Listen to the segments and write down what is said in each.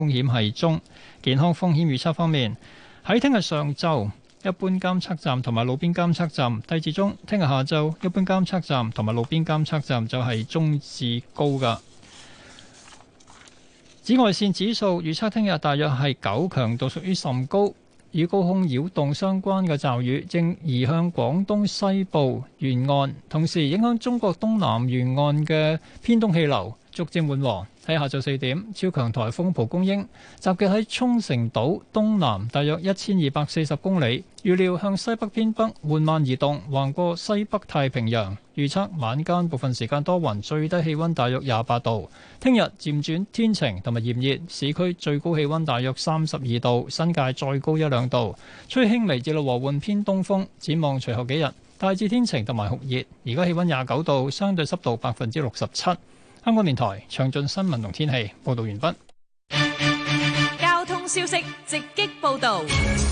風險係中。健康風險預測方面，喺聽日上晝，一般監測站同埋路邊監測站低至中；聽日下晝，一般監測站同埋路邊監測站就係中至高㗎。紫外線指數預測聽日大約係9，強度屬於甚高。與高空擾動相關嘅驟雨正移向廣東西部沿岸，同時影響中國東南沿岸嘅偏東氣流逐漸緩和。喺下晝4點，超強颱風蒲公英集結喺沖繩島東南大約1240公里，預料向西北偏北緩慢移動，橫過西北太平洋。預測晚間部分時間多雲，最低氣溫大約28度。聽日漸轉天晴同埋炎熱，市區最高氣溫大約32度，新界再高1-2度，吹輕微至到和緩偏東風。展望隨後幾日，大致天晴同埋酷熱。而家氣溫29度，相對濕度67%。香港電台詳盡新聞同天氣報道完畢。 交通消息直擊報道。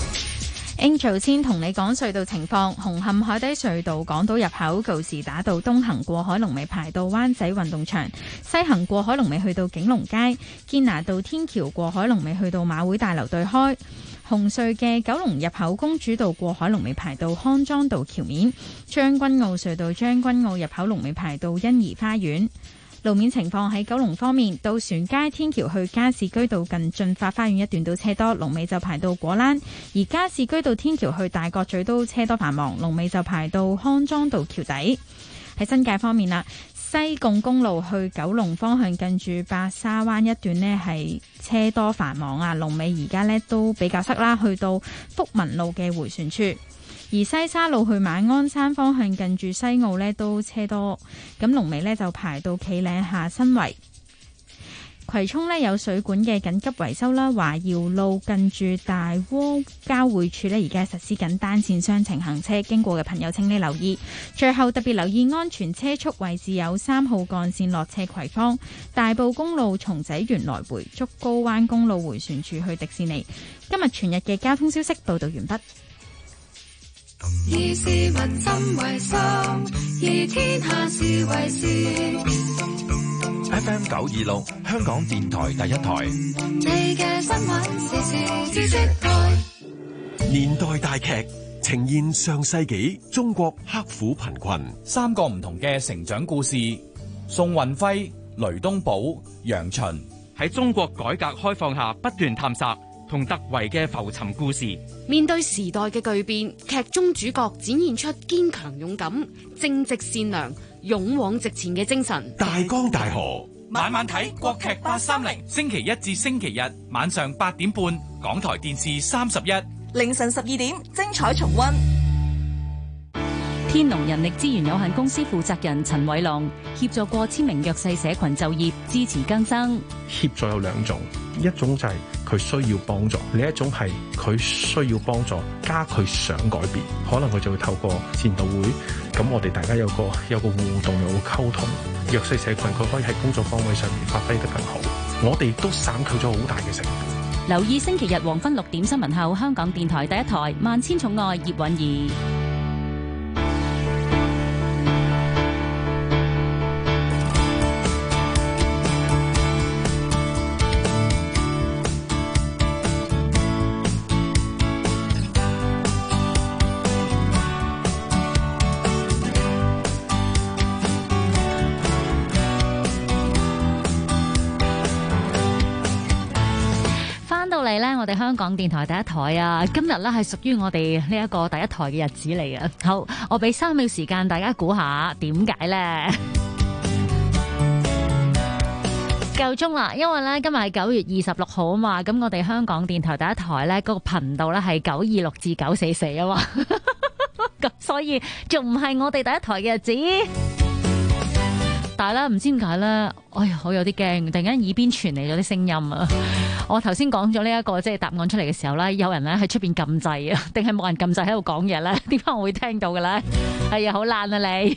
Angel 先同你講隧道情況，紅磡海底隧道港島入口告士打道東行過海龍尾排到灣仔運動場，西行過海龍尾去到景隆街，堅拿道天橋過海龍尾去到馬會大樓對開。紅隧嘅九龍入口公主道過海龍尾排到康莊道橋面，將軍澳隧道將軍澳入口龍尾排到欣怡花園。路面情況喺九龍方面，渡船街天橋去加士居道近駿發花園一段都車多，龍尾就排到果欄；而加士居道天橋去大角咀都車多繁忙，龍尾就排到康莊道橋底。喺新界方面啦，西貢公路去九龍方向近住白沙灣一段呢係車多繁忙啊，龍尾而家呢都比較塞啦，去到福民路嘅迴旋處。而西沙路去馬鞍山方向近住西澳呢都車多，咁龍尾呢就排到企嶺下新圍。葵涌呢有水管嘅緊急維修啦，華耀路近住大窩交匯處呢而家實施緊單線雙程行車，經過嘅朋友請你留意。最後特別留意安全車速位置有3號幹線落斜葵芳、大埔公路松仔園來回、竹篙灣公路迴旋處去迪士尼。今日全日嘅交通消息報道完畢。 以市民心為心，以天下事為事。FM 926，香港電台第一台。你嘅新聞時事知識台。年代大劇呈現上世紀中國刻苦貧困 3個唔同嘅成長故事。宋運輝、雷東寶、楊巡喺中國改革開放下不斷探索同突圍嘅浮沉故事。 面對時代嘅巨變，劇中主角展現出堅強勇敢、正直善良、勇往直前嘅精神。 大江大河， 晚晚睇國劇830，星期一至星期日晚上8點半，港台電視31， 凌晨12點精彩重溫。 天龍人力資源有限公司負責人陳偉龍協助過千名弱勢社群就業，支持更生。 協助有2種，一種就係佢需要幫助，另一種係佢需要幫助加佢想改變，可能佢就會透過善導會，咁我哋大家有個互動，有個溝通，弱勢社群佢可以喺工作崗位上面發揮得更好，我哋都省卻咗好大嘅成本。 留意星期日黃昏6點新聞後，香港電台第一台萬千寵愛葉韻儀。 我哋香港電台第一台啊，今日咧係屬於我哋呢一個第一台嘅日子嚟嘅。好，我俾3秒時間大家估下點解咧？夠鐘啦，因為咧今日係9月26號啊嘛，咁我哋香港電台第一台咧嗰個頻道咧係926至944啊嘛，咁所以仲唔係我哋第一台嘅日子。但係咧，唔知點解咧，哎呀，我有啲驚，突然間耳邊傳嚟咗啲聲音啊！我頭先講咗呢一個即係答案出嚟嘅時候咧，有人咧喺出邊撳掣啊，定係冇人撳掣喺度講嘢咧？點解我會聽到嘅咧？係啊，好爛啊你！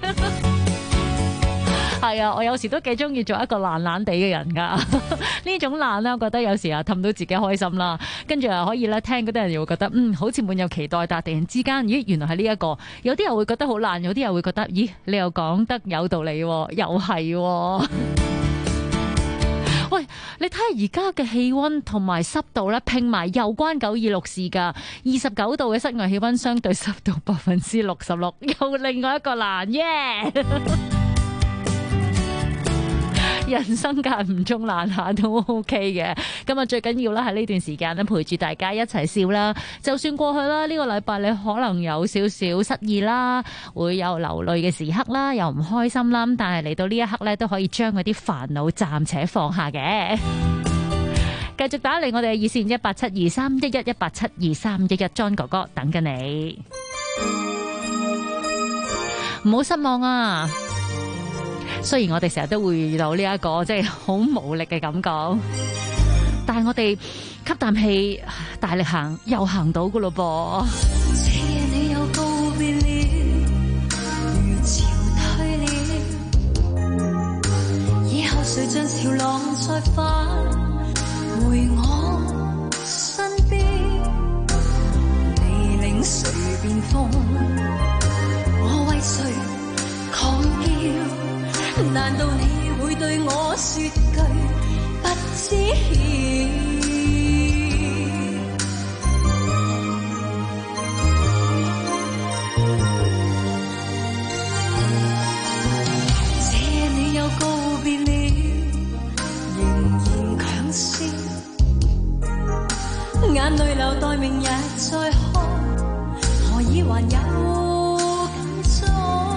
係啊，我有時都幾中意做一個爛爛地嘅人噶。呢種爛咧，我覺得有時啊氹到自己開心啦，跟住啊可以咧聽嗰啲人又會覺得好似滿有期待，但係突然之間咦原來係呢一個，有啲人會覺得好爛，有啲人會覺得咦你又講得有道理喎，又係喎。 喂，你睇下而家嘅氣溫同埋濕度咧，拼埋又關926事㗎。29度嘅室外氣溫，相對濕度66%，又另外一個難耶。人生間唔中難下都 OK 嘅，咁啊最緊要啦喺呢段時間咧陪住大家一齊笑啦。就算過去啦呢個禮拜你可能有少少失意啦，會有流淚嘅時刻啦，又唔開心啦，但係嚟到呢一刻咧都可以將嗰啲煩惱暫且放下嘅。繼續打嚟我哋嘅熱線1872311，1872311 John 哥哥等緊你，唔好失望啊！雖然我哋成日都會遇到呢一個即係好無力嘅感覺，但係我哋吸啖氣，大力行，又行到噶咯噃。 謝你又告別了，如潮退了，以後誰像潮浪再返回我身邊，你領誰變風，我為誰狂叫？難道你會對我說句不知曉？謝你又告別了，仍然強笑，眼淚流待明日再看，何以還有感觸？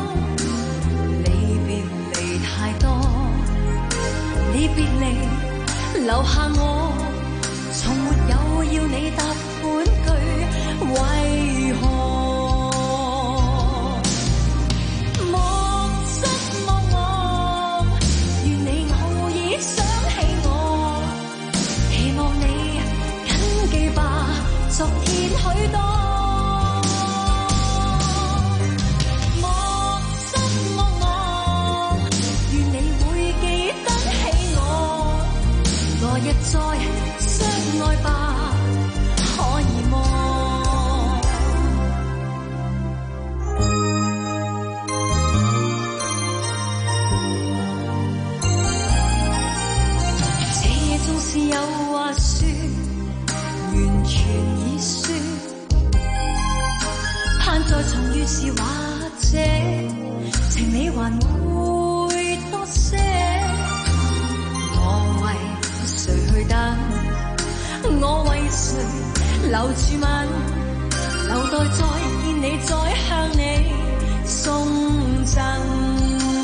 太多，你別離留下我，從沒有要你答半句，為何莫失莫忘？願你偶爾想起我，期望你謹記吧，昨天許多。日再相愛吧，可以麼？這夜縱是有話說，完全已說，盼再重遇時，或者情理還會多些。誰去等？我為誰留住吻？留待再見你，再向你送贈。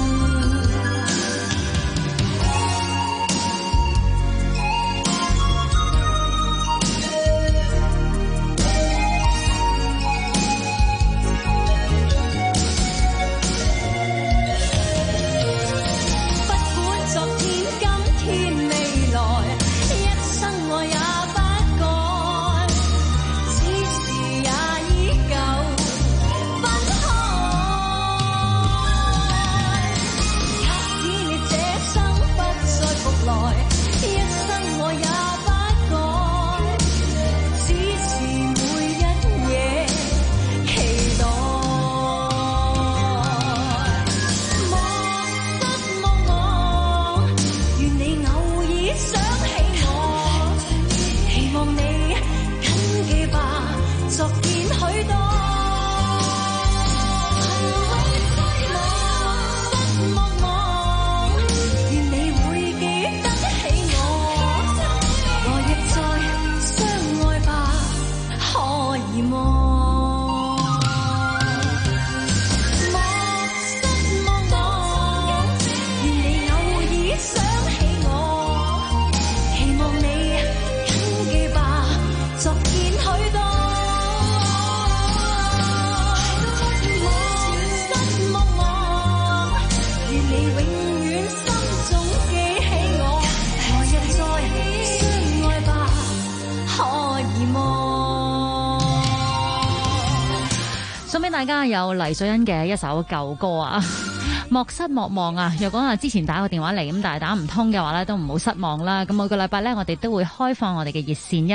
大家有黎瑞恩嘅一首舊歌啊，莫失莫忘啊！若講之前打個電話嚟咁，但係打唔通嘅話咧，都唔好失望啦。咁每個禮拜咧，我哋都會開放我哋嘅熱線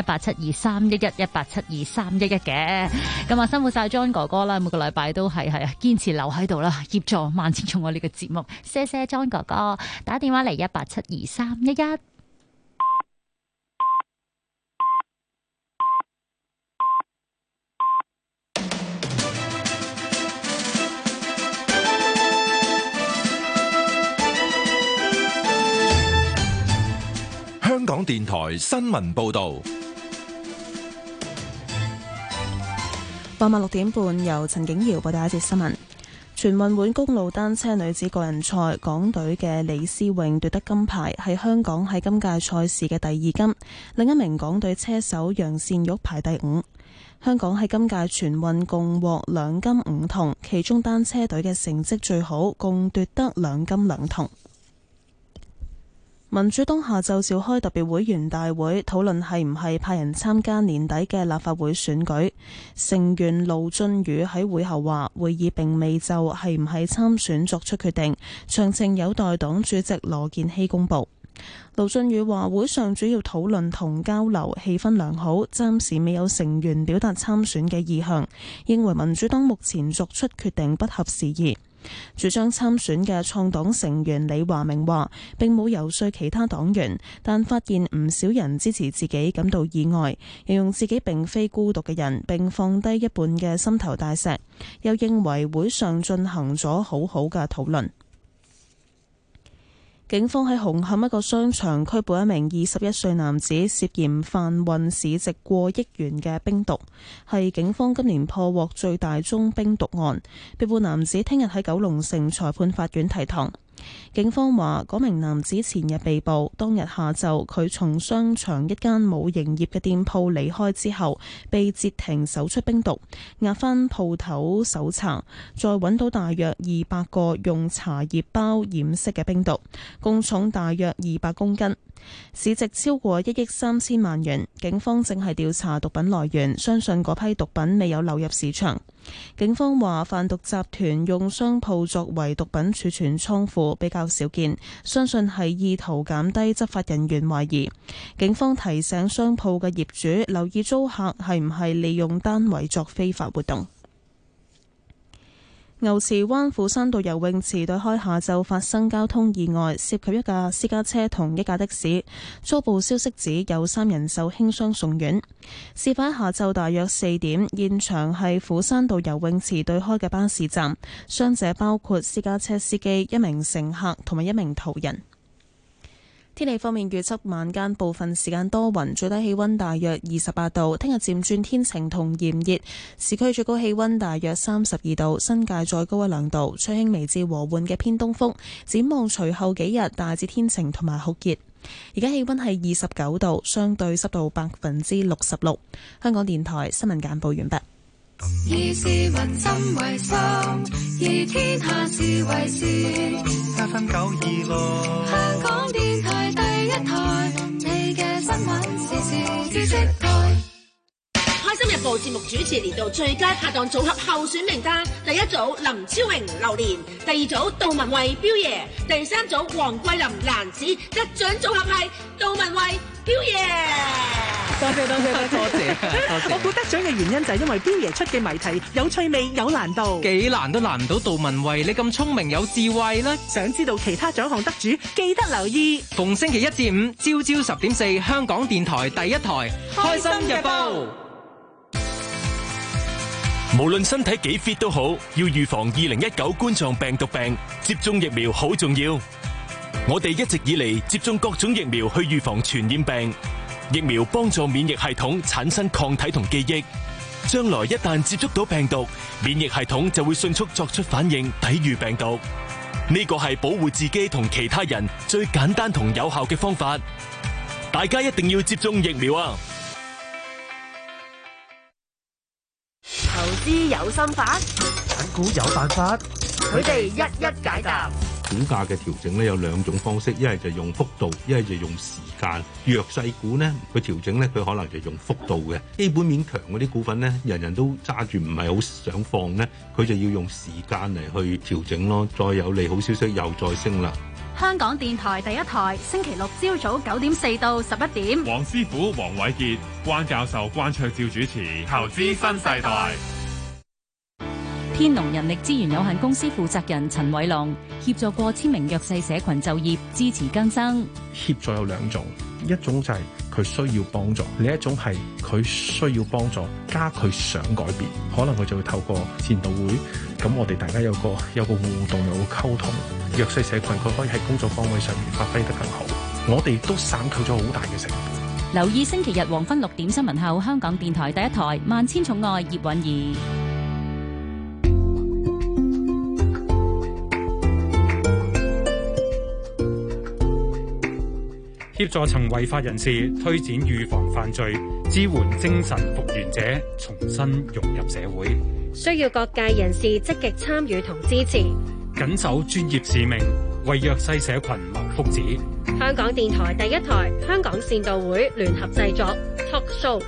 1872311，1872311嘅。咁啊，辛苦晒 John 哥哥啦，每個禮拜都係堅持留喺度啦，協助萬千寵愛呢個節目。謝謝 John 哥哥打電話嚟1872311。 電台新聞報道。 傍晚6點半，由陳景瑤報道一節新聞。全運會公路單車女子個人賽，港隊嘅李思穎奪得金牌，係香港喺今屆賽事嘅第2金。另一名港隊車手楊善玉排第5。香港喺今屆全運共獲2金5銅，其中單車隊嘅成績最好，共奪得2金2銅。民主黨下晝召開特別會員大會，討論係唔係派人參加年底嘅立法會選舉。成員盧俊宇喺會後話，會議並未就係唔係參選作出決定，詳情有待黨主席羅健熙公佈。盧俊宇話，會上主要討論同交流，氣氛良好，暫時未有成員表達參選嘅意向，認為民主黨目前作出決定不合時宜。主張參選嘅創黨成員李華明話，並冇遊說其他黨員，但發現唔少人支持自己感到意外，形容自己並非孤獨嘅人，並放低一半嘅心頭大石，又認為會上進行咗好好嘅討論。警方喺紅磡一個商場拘捕一名21歲男子，涉嫌販運市值過億元嘅冰毒，係警方今年破獲最大宗冰毒案。被捕男子聽日喺九龍城裁判法院提堂。警方話，嗰名男子前日被捕，當日下晝佢從商場一間冇營業嘅店鋪離開之後，被截停搜出冰毒，押返鋪頭搜查，再揾到大約200個用茶葉包掩飾嘅冰毒，共重大約200公斤，市值超過1億3千萬元。警方正係調查毒品來源，相信嗰批毒品未有流入市場。警方話，販毒集團用商鋪作為毒品儲存倉庫比較少見，相信係意圖減低執法人員懷疑。警方提醒商鋪嘅業主留意租客係唔係利用單位作非法活動。牛池灣斧山道游泳池對開下晝發生交通意外，涉及一架私家車同一架的士。初步消息指有3人受輕傷送院。事發下晝大約4點，現場係斧山道游泳池對開嘅巴士站，傷者包括私家車司機、1名乘客同埋1名途人。天氣方面，預測晚間部分時間多雲，最低氣溫大約28度。聽日漸轉天晴同炎熱，市區最高氣溫大約32度，新界再高1-2度，吹輕微至和緩嘅偏東風。展望隨後幾日大致天晴同埋酷熱。而家氣溫係29度，相對濕度66%。香港電台新聞簡報完畢。 以市民心為心，以天下事為事。8分926，香港電台第一台，你嘅新聞時事知識台。 開心日報節目主持年度最佳拍檔組合候選名單：第一組林超榮、榴蓮；第二組杜文慧、彪爺；第三組黃桂林、蘭子。得獎組合係杜文慧、彪爺。 多謝。我估得獎嘅原因就係因為彪爺出嘅謎題有趣味有難度， 幾難都難唔到杜文慧，你咁聰明有智慧啦！ 想知道其他獎項得主，記得留意逢星期1至5朝10點4，香港電台第一台開心日報。 無論身體幾 fit 都好，要預防2019冠狀病毒病，接種疫苗好重要。我哋一直以嚟接種各種疫苗去預防傳染病。疫苗幫助免疫系統產生抗體同記憶，將來一旦接觸到病毒，免疫系統就會迅速作出反應，抵禦病毒。呢個係保護自己同其他人最簡單同有效嘅方法。大家一定要接種疫苗啊！ 投資有心法， 揀股有辦法， 佢哋一一解答。 股價嘅調整咧有2種方式，一係就用幅度，一係就用時間。弱勢股咧，佢調整咧，佢可能就用幅度嘅。基本面強嗰啲股份咧，人人都揸住唔係好想放咧，佢就要用時間嚟去調整咯。再有利好消息又再升啦。 香港電台第一台，星期六朝早9點4到11點。 黃師傅黃偉傑、關教授關卓照主持《投資新世代》。 天龍人力資源有限公司負責人陳偉郎協助過千名弱勢社群就業，支持更生。 協助有2種，一種就係佢需要幫助，另一種係佢需要幫助加佢想改變，可能佢就會透過前導會，咁我哋大家有個互動，有個溝通，弱勢社群佢可以喺工作崗位上面發揮得更好。 我哋都省卻咗好大嘅成本。 留意星期日黃昏6點新聞後，香港電台第一台《萬千寵愛》葉韻儀。 協助曾違法人士推展預防犯罪，支援精神復原者重新融入社會。 需要各界人士積極參與同支持， 緊守專業使命，為弱勢社群謀福祉。 香港電台第一台、香港善導會聯合製作 Talk Show。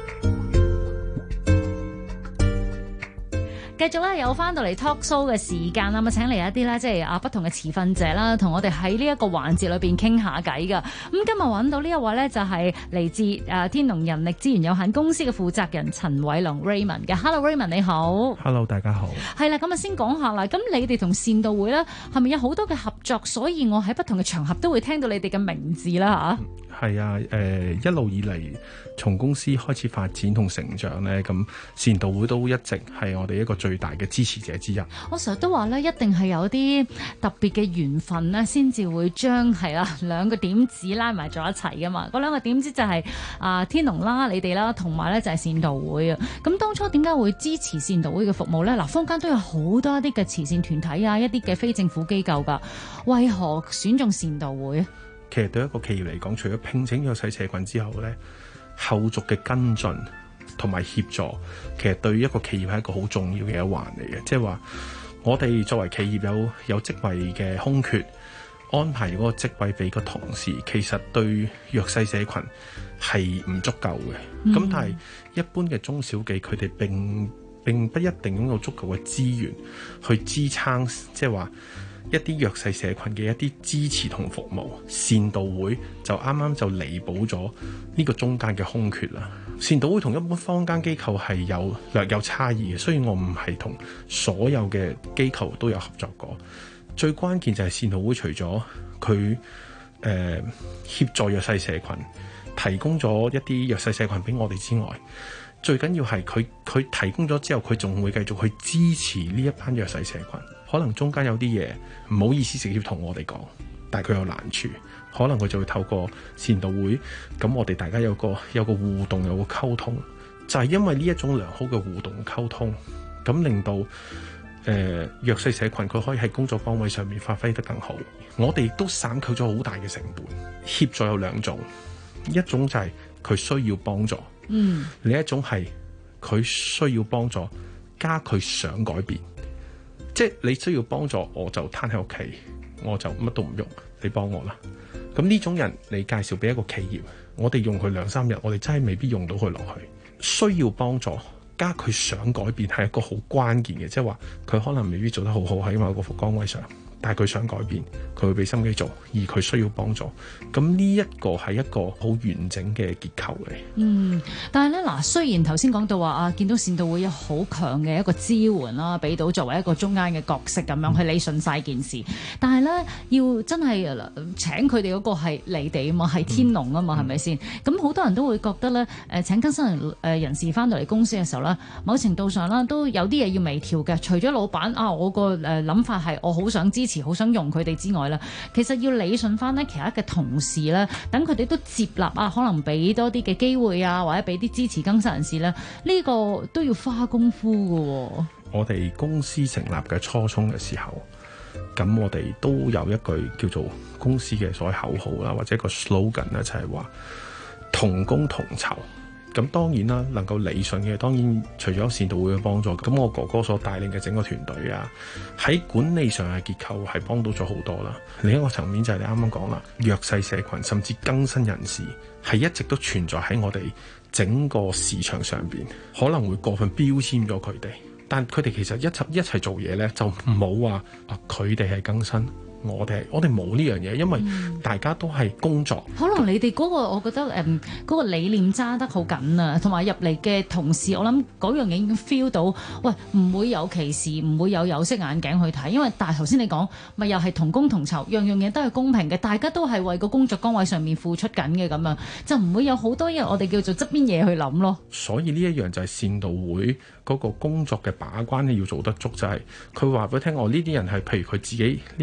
繼續咧有翻到嚟 talk show 嘅時間啦，咁請嚟一啲咧即係不同嘅持份者啦，同我哋喺呢一個環節裏邊傾下偈噶。咁今日揾到呢一位咧就係嚟自天龍人力資源有限公司嘅負責人陳偉龍 Raymond 嘅。Hello Raymond 你好。 Hello 大家好。係啦，咁啊先講下啦。咁你哋同善導會咧係咪有好多嘅合作？所以我喺不同嘅場合都會聽到你哋嘅名字啦嚇。 係啊，一路以嚟從公司開始發展同成長咧，咁善導會都一直係我哋一個最大嘅支持者之一。 我成日都話咧，一定係有啲特別嘅緣分咧，先至會將兩個點子拉埋咗一齊噶嘛。嗰兩個點子就係天龍啦、你哋啦，同埋咧就係善導會啊。咁當初點解會支持善導會嘅服務咧？嗱，坊間都有好多一啲嘅慈善團體啊，一啲嘅非政府機構噶，為何選中善導會啊？ 其實對一個企業嚟講，除咗聘請弱勢社群之後咧，後續嘅跟進同埋協助，其實對於一個企業係一個好重要嘅一環嚟嘅。即係話，我哋作為企業有職位嘅空缺，安排嗰個職位俾個同事，其實對弱勢社群係唔足夠嘅。咁但係一般嘅中小企，佢哋並不一定擁有足夠嘅資源去支撐，即係話一啲弱勢社群嘅一啲支持同服務，善導會就啱啱就彌補咗呢個中間嘅空缺啦。善導會同一般坊間機構係略有差異嘅，所以我唔係同所有嘅機構都有合作過。最關鍵就係善導會除咗佢協助弱勢社群，提供咗一啲弱勢社群俾我哋之外，最緊要係佢提供咗之後，佢仲會繼續去支持呢一班弱勢社群。可能中間有啲嘢唔好意思直接同我哋講，但係佢有難處，可能佢就會透過善導會，咁我哋大家有個互動，有個溝通，就係因為呢一種良好嘅互動溝通，咁令到弱勢社群佢可以喺工作崗位上面發揮得更好。我哋都省卻咗好大嘅成本。協助有兩種，一種就係佢需要幫助，另一種係佢需要幫助加佢想改變。即係你需要幫助，我就攤喺屋企，我就乜都唔用，你幫我啦。咁呢種人你介紹俾一個企業，我哋用佢2-3日，我哋真係未必用到佢落去。需要幫助加佢想改變係一個好關鍵嘅，即係話佢可能未必做得好好喺某個崗位上，但係佢想改變，佢會俾心機做，而佢需要幫助。咁呢一個係一個好完整嘅結構嚟。 但係咧嗱，雖然頭先講到話見到善導會有好強嘅一個支援啦，俾到作為一個中間嘅角色咁樣去理順晒件事，但係咧要真係請佢哋嗰個係你哋啊嘛，係天龍啊嘛，係咪先？咁好多人都會覺得咧，請更新人士翻到嚟公司嘅時候咧，某程度上啦都有啲嘢要微調嘅。除咗老闆我個諗法係我好想支持，好想用佢哋之外咧，其實要理順翻咧其他嘅同事咧，等佢哋都接納可能俾多啲嘅機會或者俾啲支持更新人士咧，呢個都要花功夫㗎。 我哋公司成立嘅初衷嘅時候，咁我哋都有一句叫做公司嘅所謂口號啦，或者一個 slogan 咧，就係話同工同酬。咁當然啦，能夠理順嘅當然除咗善導會嘅幫助，咁我哥哥所帶領嘅整個團隊喺管理上嘅結構係幫到咗好多啦。另一個層面就係你啱啱講啦，弱勢社群甚至更新人士係一直都存在喺我哋整個市場上邊，可能會過分標籤咗佢哋，但佢哋其實一齊做嘢呢，就唔好話佢哋係更新。我哋冇呢樣嘢，因為大家都係工作。 可能你哋嗰個，我覺得嗰個理念揸得好緊啊，同埋入嚟嘅同事，我諗嗰樣嘢已經 feel 到，喂，唔會有歧視，唔會有色眼鏡去睇，因為但係頭先你講，咪又係同工同酬，樣樣嘢都係公平嘅，大家都係為個工作崗位上面付出緊嘅咁樣，就唔會有好多嘢我哋叫做側邊嘢去諗咯。 所以呢一樣就係善導會嗰個工作嘅把關要做得足，就係佢話俾你聽，我呢啲人係譬如佢自己呢個人可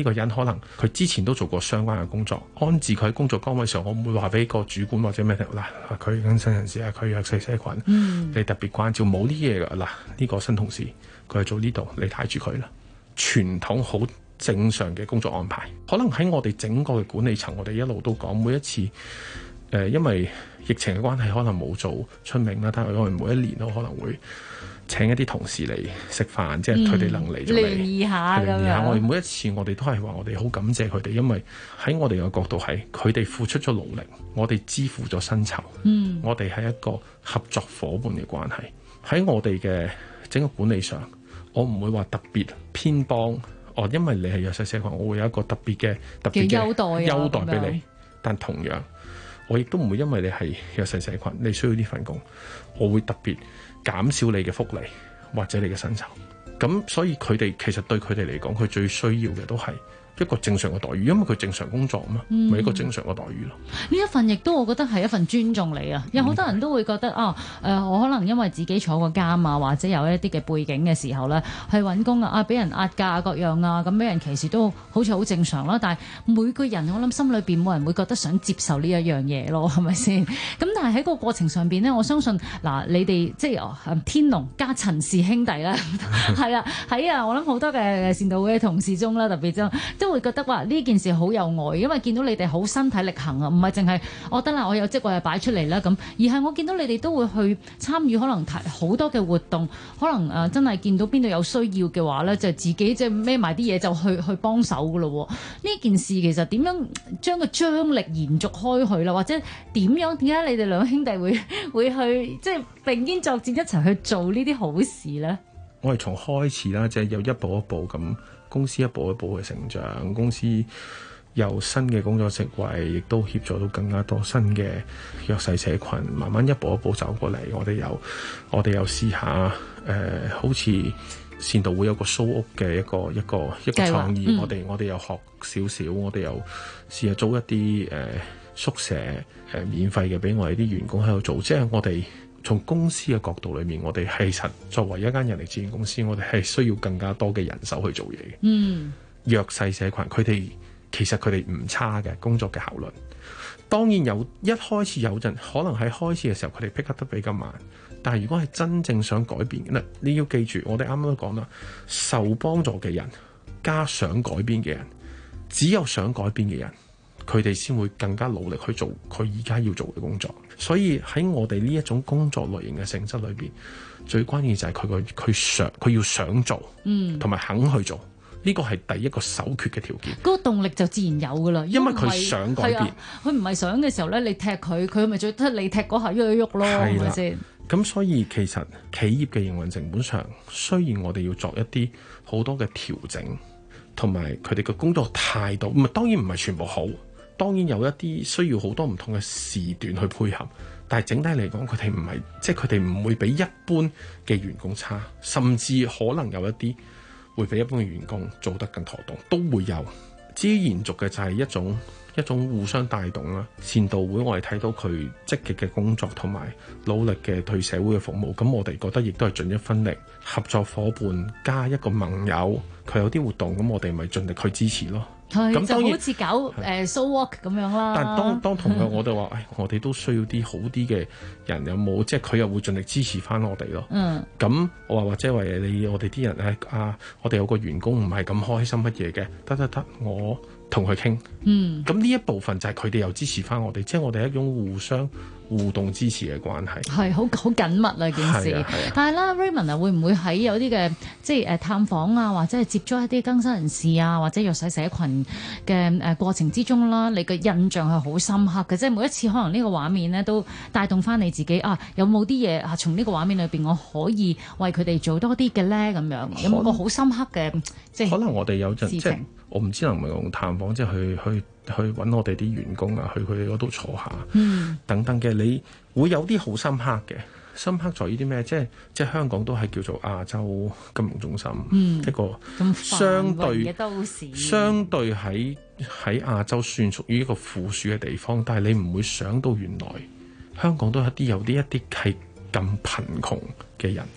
能佢之前都做過相關嘅工作，安置佢喺工作崗位上，我唔會話俾個主管或者咩嗱，佢更新人士啊，佢弱勢社群，你特別關照，冇啲嘢㗎嗱，呢個新同事佢係做呢度，你睇住佢啦。傳統好正常嘅工作安排，可能喺我哋整個嘅管理層，我哋一路都講每一次。因為疫情嘅關係，可能冇做春茗啦，但係我哋每一年都可能會請一啲同事嚟食飯，即係佢哋能嚟就嚟聯誼下咁樣。 我哋每一次我哋都係話我哋好感謝佢哋，因為喺我哋嘅角度係佢哋付出咗努力，我哋支付咗薪酬，我哋係一個合作夥伴嘅關係。喺我哋嘅整個管理上，我唔會話特別偏幫因為你係弱勢社群，我會有一個特別嘅優待俾你，但同樣。我亦都唔會因為你係弱勢社群，你需要呢份工，我會特別減少你嘅福利或者你嘅薪酬。咁所以佢哋其實對佢哋嚟講，佢最需要嘅都係一個正常嘅待遇，因為佢正常工作嘛，咪一個正常嘅待遇咯。 呢一份亦都我覺得係一份尊重嚟啊！有好多人都會覺得我可能因為自己坐過監啊，或者有一啲嘅背景嘅時候咧，去揾工俾人壓價各樣啊，咁俾人歧視都好似好正常啦。但係每個人我諗心裏邊冇人會覺得想接受呢一樣嘢咯，係咪先？咁但係喺個過程上邊呢，我相信你哋即係天龍加陳氏兄弟啦，係啦，喺我諗好多嘅善導會嘅同事中啦，特別都會覺得話呢件事好有愛，因為見到你哋好身體力行啊，唔係淨係得啦，我有職位就擺出嚟啦咁，而係我見到你哋都會去參與可能好多嘅活動，可能真係見到邊度有需要嘅話咧，就自己即係孭埋啲嘢就去幫手噶咯。呢件事其實點樣將個張力延續開去啦，或者點解你哋兩兄弟會去即係並肩作戰一齊去做呢啲好事咧？ 我係從開始啦，即係有一步一步咁。公司一步一步嘅成長，公司有新嘅工作職位，亦都協助到更加多新嘅弱勢社群，慢慢一步一步走過嚟。我哋有試下好似善導會有個蘇屋嘅一個創意，我哋有學少少，我哋有試下租一啲宿舍免費嘅俾我哋啲員工喺度做，即係我哋。從公司嘅角度裏面，我哋其實作為一間人力資源公司，我哋係需要更加多嘅人手去做嘢嘅。弱勢社群佢哋其實佢哋唔差嘅工作嘅效率。當然一開始有陣可能喺開始嘅時候，佢哋 pick up 得比較慢。但係如果係真正想改變嘅，你要記住，我哋啱啱都講啦，受幫助嘅人加想改變嘅人，只有想改變嘅人，佢哋先會更加努力去做佢而家要做嘅工作。所以喺我哋呢一種工作類型嘅性質裏邊，最關鍵就係佢要想做，同埋肯去做，呢個係第一個首決嘅條件。嗰個動力就自然有噶啦，因為佢想改變。佢唔係想嘅時候咧，你踢佢咪最得你踢嗰下喐一喐咯，係咪先？咁所以其實企業嘅營運成本上，雖然我哋要作一啲好多嘅調整，同埋佢哋嘅工作態度，當然唔係全部好。當然有一啲需要好多唔同嘅時段去配合，但係整體嚟講，佢哋唔係，即係佢哋唔會比一般嘅員工差，甚至可能有一啲會比一般嘅員工做得更妥當，都會有。至於延續嘅就係一種互相帶動啦。善導會我哋睇到佢積極嘅工作同埋努力嘅對社會嘅服務，咁我哋覺得亦都係盡一分力，合作夥伴加一個盟友，佢有啲活動，咁我哋咪盡力去支持咯。咁就好似搞show walk 咁樣啦。但係當同樣我哋話，我哋都需要啲好啲嘅人，有冇即係佢又會盡力支持翻我哋咯。咁我話或者話我哋啲人我哋有個員工唔係咁開心乜嘢嘅，得，我同佢傾。咁呢一部分就係佢哋又支持翻我哋，即係我哋係一種互相互動支持嘅關係，係好緊密啊件事。但係啦 Raymond 會唔會喺有啲嘅即係探訪啊，或者係接觸一啲更生人士啊，或者弱勢社群嘅過程之中啦，你嘅印象係好深刻嘅，即係每一次可能呢個畫面咧都帶動翻你自己有冇啲嘢從呢個畫面裏邊我可以為佢哋做多啲嘅咧咁樣，有冇個好深刻嘅即係可能我哋有陣即係我唔知能唔能用探訪即係去揾我哋啲員工啊，去佢哋嗰度坐下，等等嘅，你會有啲好深刻嘅。深刻在於啲咩？即係香港都係叫做亞洲金融中心，一個相對嘅都市，相對喺亞洲算屬於一個富庶嘅地方。但係你唔會想到原來香港都有啲係咁貧窮嘅人，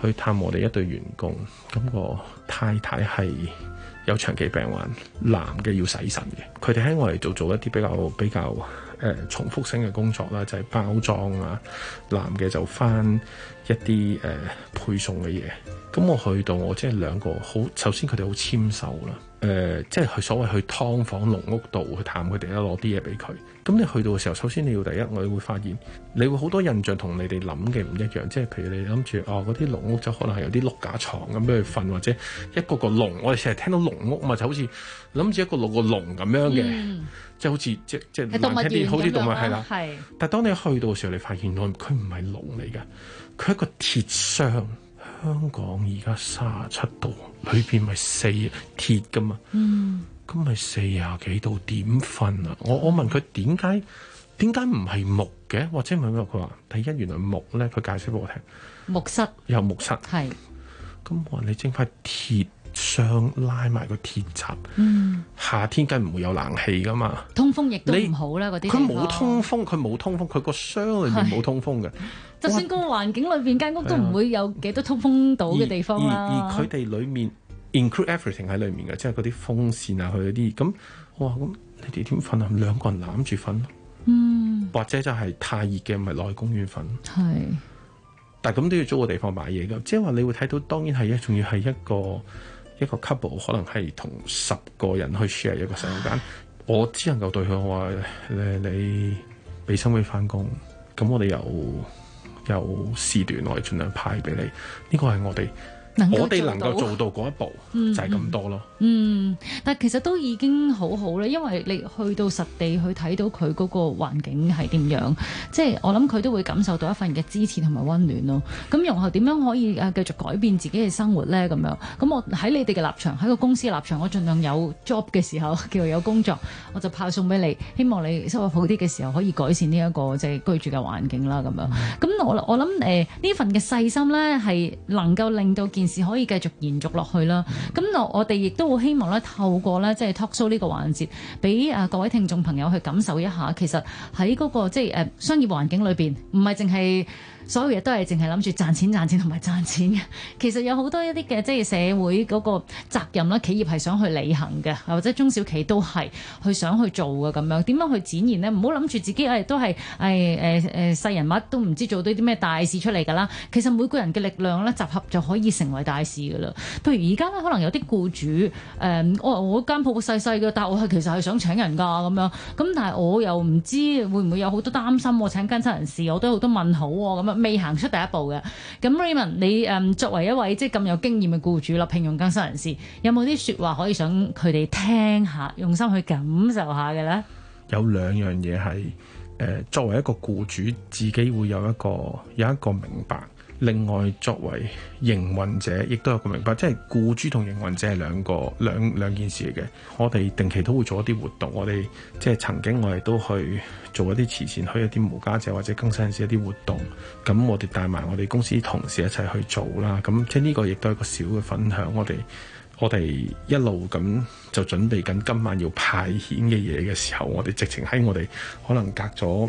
去探我哋一對員工，咁個太太係有長期病患，男嘅要洗腎嘅，佢哋喺我哋做一啲比較重複性嘅工作啦，就係包裝啊，男嘅就翻一啲配送嘅嘢。咁我去到我即係兩個好，首先佢哋好纖手啦，即係所謂去劏房農屋度去探佢哋啦，攞啲嘢俾佢。咁你去到嘅時候，首先你要第一，我哋會發現你會好多印象同你哋諗嘅唔一樣，即係譬如你諗住嗰啲農屋就可能係有啲碌架床咁俾佢瞓，或者一個籠，我哋成日聽到農屋嘛，就好似諗住一個籠咁樣嘅，即係好似即係難聽啲，好似動物係啦。係。但係當你去到嘅時候，你發現佢唔係籠嚟㗎，佢係一個鐵箱。香港而家37度，裏邊咪鐵㗎嘛，咁咪40幾度點瞓啊？我問佢點解唔係木嘅，或者唔係咩？佢話第一原來木咧，佢解釋俾我聽， 木室有木室係。 咁我話你整塊鐵箱拉埋個鐵閘，夏天梗唔會有冷氣㗎嘛， 通風亦都唔好啦嗰啲。 佢冇通風，佢個箱裏面冇通風嘅。 就算個環境裏邊間屋都唔會有幾多通風到嘅地方啦。 而佢哋裏面 include everything 喺裏面嘅，即係嗰啲風扇啊，佢嗰啲咁。我話咁你哋點瞓啊？兩個人攬住瞓咯。或者就係太熱嘅，咪落去公園瞓。係。但係咁都要租個地方買嘢㗎，即係話你會睇到，當然係仲要係一個 couple， 可能係同10個人去 share 一個洗手間。我只能夠對佢話你俾心機翻工，咁我哋有時段我哋盡量派俾你，呢個係我哋能夠做到嗰一步，就係咁多咯。 但係其實都已經好好咧，因為你去到實地去睇到佢嗰個環境係點樣，即係我諗佢都會感受到一份嘅支持同埋溫暖咯。咁然後點樣可以繼續改變自己嘅生活咧？咁樣咁我喺你哋嘅立場，喺個公司嘅立場，我盡量有 job 嘅時候，叫做有工作，我就派送俾你，希望你收入好啲嘅時候，可以改善呢一個即係居住嘅環境啦。咁樣咁我諗呢份嘅細心咧，係能夠令到件事可以繼續延續落去啦。咁我哋亦都好希望咧，透過咧即係 talk show 呢個環節，俾各位聽眾朋友去感受一下，其實喺嗰個即係商業環境裏邊，唔係淨係所有嘢都係淨係諗住賺錢同埋賺錢嘅。其實有好多一啲嘅即係社會嗰個責任啦，企業係想去履行嘅，或者中小企都係去想去做嘅咁樣。點樣去展現呢？唔好諗住自己都係細人物，都唔知做到啲咩大事出嚟㗎啦。其實每個人嘅力量咧集合就可以成為大事㗎啦。譬如而家咧，可能有啲僱主我間鋪細細嘅，但係我其實係想請人㗎咁樣。咁但係我又唔知會唔會有好多擔心，請更新人士，我都有好多問號咁樣。未行出第一步嘅，咁 Raymond， 你作為一位即係咁有經驗嘅僱主啦，聘用更新人士，有冇啲説話可以想佢哋聽下，用心去感受下嘅咧？ 有兩樣嘢係作為一個僱主，自己會有一個明白。另外，作為營運者，亦都有個明白，即係僱主同營運者係兩件事嚟嘅。我哋定期都會做一啲活動，我哋即係曾經我哋都去做一啲慈善，去一啲無家者或者更新人士一啲活動。咁我哋帶埋我哋公司同事一齊去做啦。咁即係呢個亦都係一個小嘅分享。我哋一路咁就準備緊今晚要派遣嘅嘢嘅時候，我哋直情喺我哋可能隔咗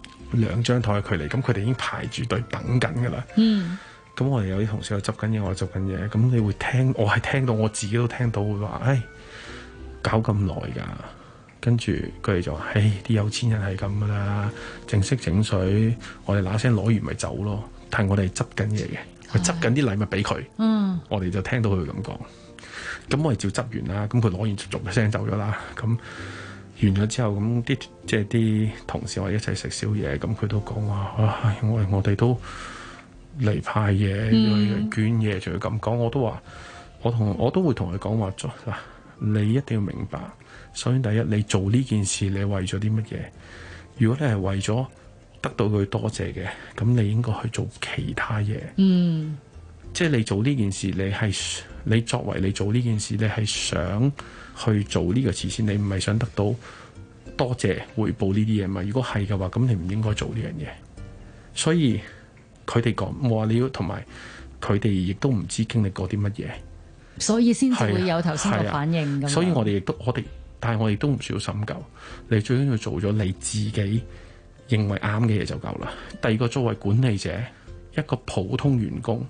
2張台嘅距離，咁佢哋已經排住隊等緊㗎啦。咁我哋有啲同事又執緊嘢，我執緊嘢。咁你會聽，我係聽到，我自己都聽到會話，搞咁耐㗎。跟住佢哋就話，啲有錢人係咁㗎啦，整色整水，我哋嗱聲攞完咪走咯。但係我哋執緊嘢嘅，佢執緊啲禮物俾佢。我哋就聽到佢咁講。咁我哋照執完啦，咁佢攞完就一聲走咗啦。咁完咗之後，咁啲同事我哋一齊食宵夜，咁佢都講話，我哋都嚟派嘢，捐嘢，仲要咁講，我都話，我都會同佢講話，嗱，你一定要明白，首先第一，你做呢件事，你為咗啲乜嘢？如果你係為咗得到佢多謝嘅，咁你應該去做其他嘢。即係你做呢件事，你作為你做呢件事，你係想去做呢個慈善，你唔係想得到多謝回報呢啲嘢嘛？如果係嘅話，咁你唔應該做呢樣嘢。所以佢哋講，我話你要，同埋佢哋亦都唔知經歷過啲乜嘢， 所以先至會有頭先嘅反應咁。 所以但係我哋都唔需要深究，你最緊要做咗你自己認為啱嘅嘢就夠啦。第二個，作為管理者，一個普通員工，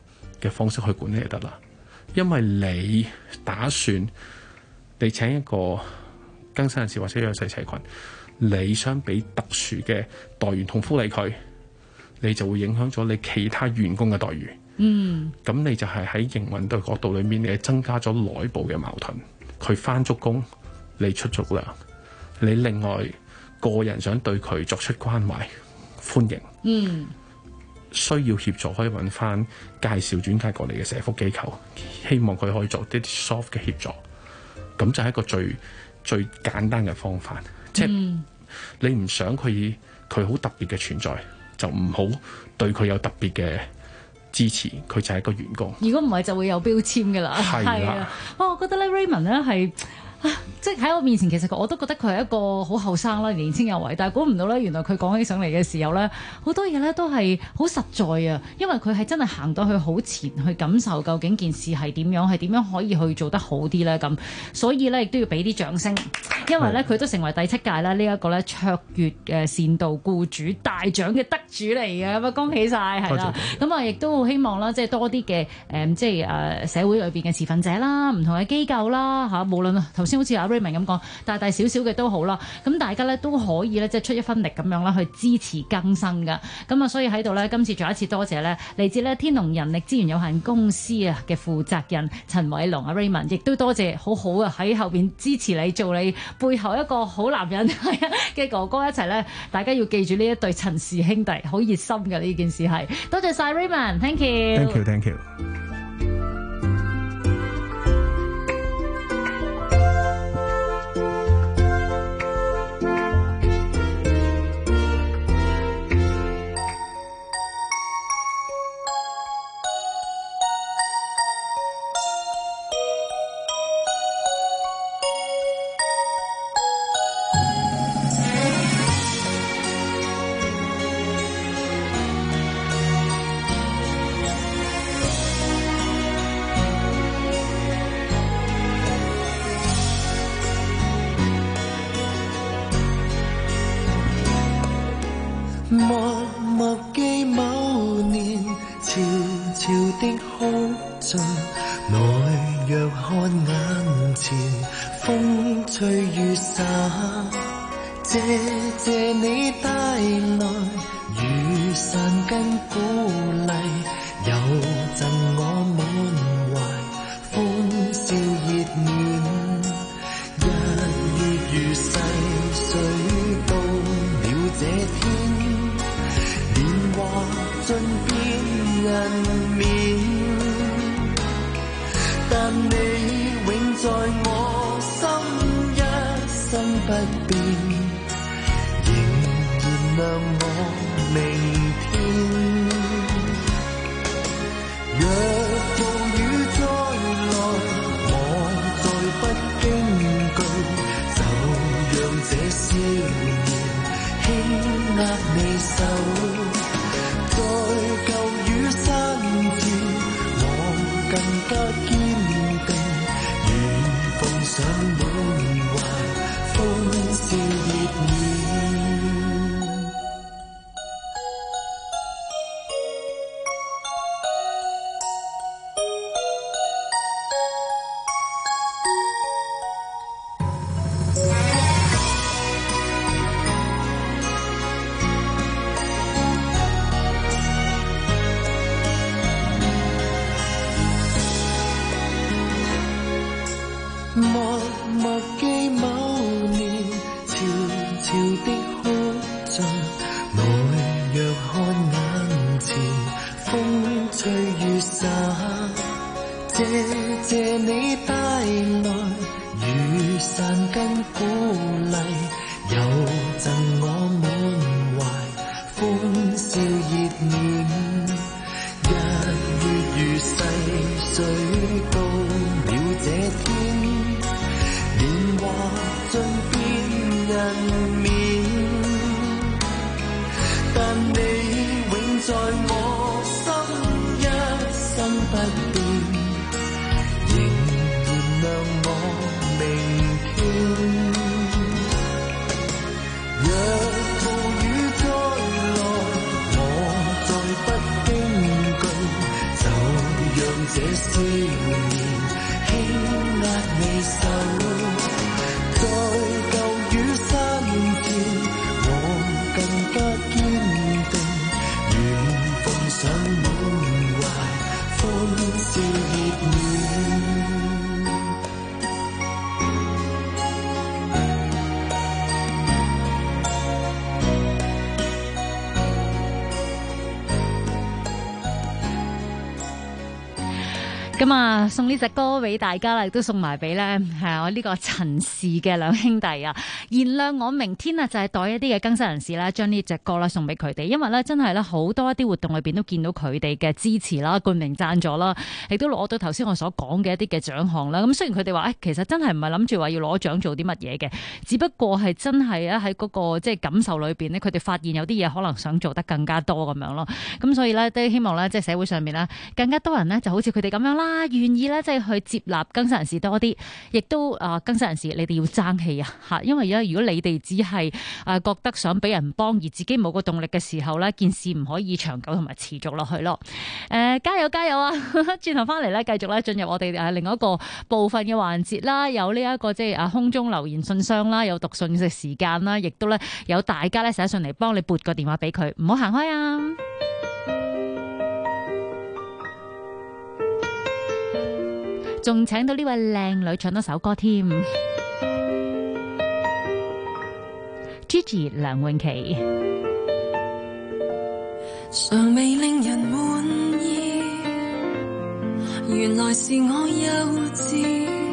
嘅方式去管理就得啦。因為你打算你請一個更生人士或者弱勢社群，你想俾特殊嘅待遇同福利佢，你就會影響咗你其他員工嘅待遇。咁你就係喺營運嘅角度裏面，你增加咗內部嘅矛盾。佢返足工，你出足糧，你另外個人想對佢作出關懷歡迎，需要協助可以揾翻介紹轉介過嚟嘅社福機構，希望佢可以做啲 soft 嘅協助。咁就係一個最簡單嘅方法，即係你唔想佢好特別嘅存在，就唔好對佢有特別嘅支持，佢就係一個員工。 如果唔係就會有標籤㗎啦。係啊，我覺得咧 Raymond 咧係。即係喺我面前，其實我都覺得佢係一個好後生啦，年青有為。但係估唔到咧，原來佢講起上嚟嘅時候咧，好多嘢咧都係好實在啊！因為佢係真係行到去好前去感受究竟件事係點樣可以去做得好啲咧咁。所以咧亦都要俾啲掌聲，因為咧佢都成為第7屆啦呢一個咧卓越嘅善導僱主大獎嘅得主嚟嘅，咁啊恭喜晒係啦！咁啊亦都好希望啦，即係多啲嘅即係社會裏邊嘅持份者啦，唔同嘅機構啦嚇，無論頭先好似阿 Raymond 咁講，大大小小嘅都好啦。咁大家咧都可以咧，即係出一分力咁樣啦，去支持更生噶。咁啊，所以喺度咧，今次再一次多謝咧，嚟自咧天龍人力資源有限公司啊嘅負責人陳偉龍阿 Raymond， 亦都多謝好好啊喺後邊支持你，做你背後一個好男人嘅哥哥一齊咧。大家要記住呢一對陳氏兄弟，好熱心嘅呢件事係。多謝晒 Raymond，thank you，thank you，thank you。 默默記某年，悄悄的哭着，來若看眼前，風吹雨灑，謝謝你帶來雨傘跟鼓勵，又贈我滿懷歡笑熱暖，一月如逝水到了這天，盡變人面，但你永在我心一生不變，仍燃亮我明天。若暴雨再來，我再不驚懼，就讓這少年輕握你手。在舊雨山前，我更加堅定，願奉上滿懷歡笑熱暖。默默記某年，悄悄的哭着，來若看眼前，風吹雨灑，謝謝你帶來雨傘跟鼓勵，又贈我滿懷歡笑熱暖，一月如逝水到了這天，年華盡變人面，但你永在我心一生不變，仍燃亮我明天。若暴雨再來，我再不驚懼，就少年輕壓未受，在舊雨山前，我更不堅定，願奉上滿懷歡笑熱暖。 咁啊，送呢隻歌俾大家啦，亦都送埋俾咧係我呢個陳氏嘅兩兄弟啊。燃亮我明天啊，就係代一啲嘅更生人士啦，將呢隻歌啦送俾佢哋，因為咧真係咧好多一啲活動裏邊都見到佢哋嘅支持啦、冠名贊助啦，亦都攞到頭先我所講嘅一啲嘅獎項啦。咁雖然佢哋話其實真係唔係諗住話要攞獎做啲乜嘢嘅，只不過係真係咧喺嗰個即係感受裏邊咧，佢哋發現有啲嘢可能想做得更加多咁樣咯。咁所以咧都希望咧即係社會上面咧更加多人咧就好似佢哋咁樣啦。願意咧，即係去接納更生人士多啲，亦都更生人士，你哋要爭氣啊嚇！因為如果你哋只係覺得想俾人幫，而自己冇個動力嘅時候咧，件事唔可以長久同埋持續落去咯。加油加油啊！轉頭翻嚟咧，繼續咧進入我哋另一個部分嘅環節啦，有呢一個即係空中留言信箱啦，有讀信嘅時間啦，亦都咧有大家咧寫信嚟幫你撥個電話俾佢，唔好行開啊！仲請到呢位靚女唱多首歌添 ，Gigi 梁詠琪， 尚未令人滿意，原來是我幼稚，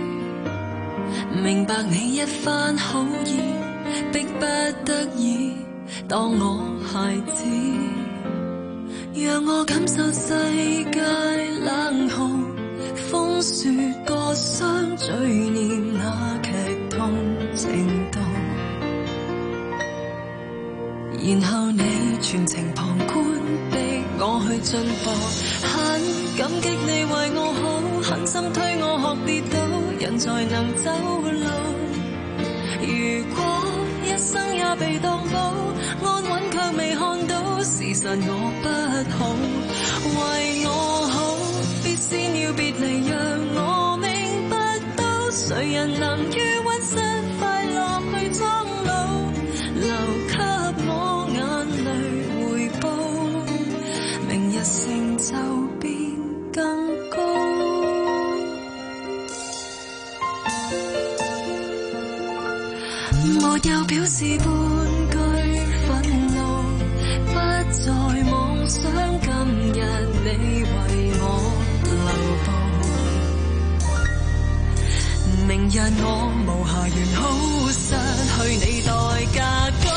明白你一番好意，迫不得已當我孩子，讓我感受世界冷酷。風雪過傷，追念那劇痛程度，然後你全程旁觀，逼我去進步。很感激你為我好，狠心推我學跌倒，人才能走路。如果一生也被當寶，安穩卻未看到，事實我不好，為我好。必先要別離，讓我明白到，誰人能於溫室快樂去蒼老，留給我眼淚回報，明日成就變更高。沒有表示半句憤怒，不再妄想今日你為我明日我無下完好，失去你代價高。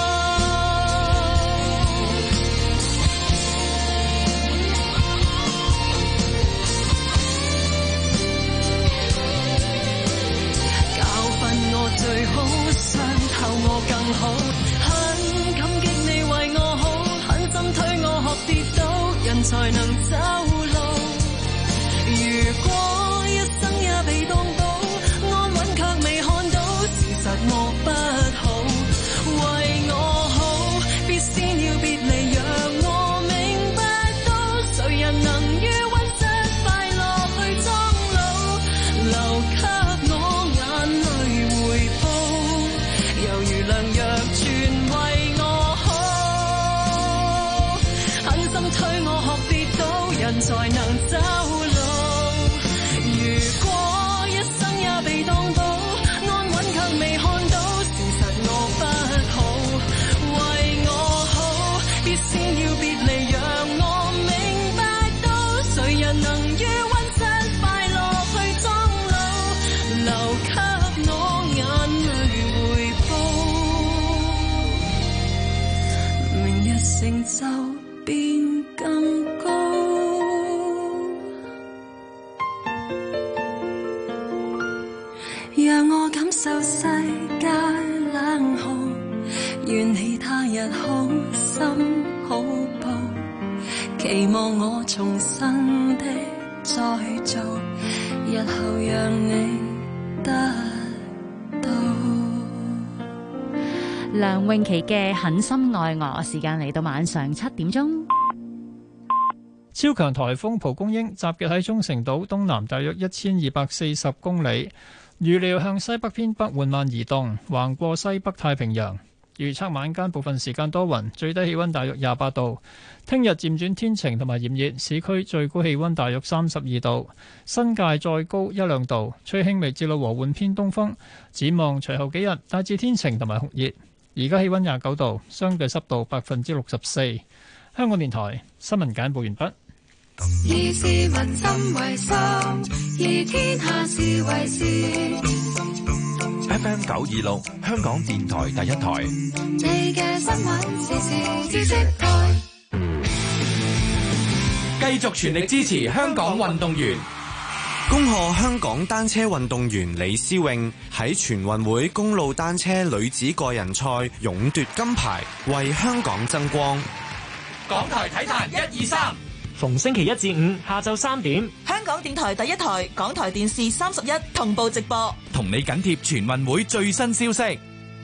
教訓我最好，傷透我更好。很感激你為我好，狠心推我學跌倒，人才能走路。如果一生也被當寶，安穩卻未看到，事實我不好，為我好，必先要別離，讓我明白到，誰人能於溫室快樂去蒼老，留給我眼淚回報，猶如良藥全為我好，狠心推我學跌倒，人才能走路。如果一生也被當寶，安穩卻未看到，事實我不好，為我好，必先要別離，讓我明白到，誰人能於溫室快樂去蒼老，留給我眼淚回報，明日成就變更高。讓我感受世界冷酷，願你他日好心好報，期望我重新的再做，日後讓你得到。 梁詠琪嘅狠心愛我，時間嚟到晚上7點鐘。 超強颱風蒲公英集結喺沖繩島東南大約1240公里，預料向西北偏北緩慢移動，橫過西北太平洋。預測晚間部分時間多雲，最低氣溫大約28度。聽日漸轉天晴同埋炎熱，市區最高氣溫大約32度，新界再高1、2度，吹輕微至到和緩偏東風。展望隨後幾日大致天晴同埋酷熱。而家氣溫29度，相對濕度64%。香港電台新聞簡報完畢。 以市民心為心，以天下事為事。 FM 926，香港電台第一台。 你嘅新聞時事知識台。 繼續全力支持香港運動員。 恭賀香港單車運動員李思穎喺全運會公路單車女子個人賽勇奪金牌，為香港爭光。 港台體壇1、2、3， 逢星期1至5下晝3點， 香港電台第一台、港台電視31同步直播， 同你緊貼全運會最新消息。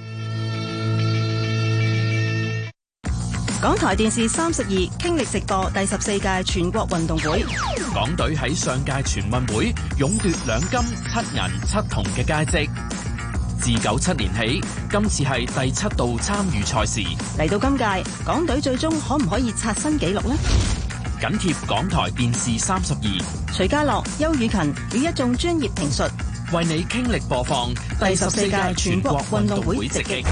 港台電視32傾力直播第14屆全國運動會。 港隊喺上屆全運會勇奪2金7銀7銅嘅佳績。自97年起，今次係第7度參與賽事。 嚟到今屆，港隊最終可唔可以刷新紀錄呢？ 緊貼港台電視32， 徐家樂、邱雨勤與一眾專業評述， 為你傾力播放第14屆全國運動會直擊。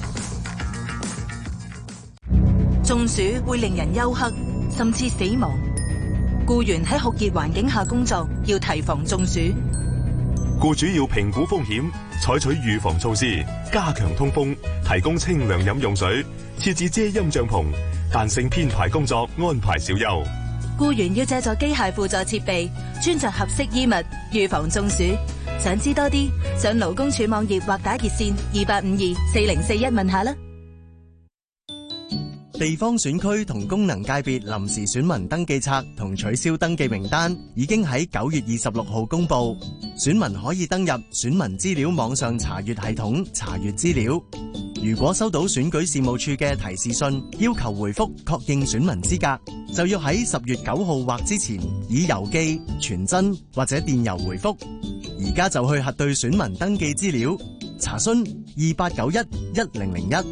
中暑會令人休克，甚至死亡。僱員喺酷熱環境下工作，要提防中暑。 僱主要評估風險，採取預防措施，加強通風，提供清涼飲用水，設置遮陰帳篷，彈性編排工作，安排小休。 僱員要借助機械輔助設備，穿着合適衣物，預防中暑。想知多啲，上勞工處網頁或打熱線28524041問下啦。 地方選區同功能界別臨時選民登記冊同取消登記名單已經喺9月26號公佈，選民可以登入選民資料網上查閱系統查閱資料。如果收到選舉事務處嘅提示信，要求回覆確認選民資格，就要喺10月9號或之前以郵寄、傳真或者電郵回覆。而家就去核對選民登記資料，查詢28911001。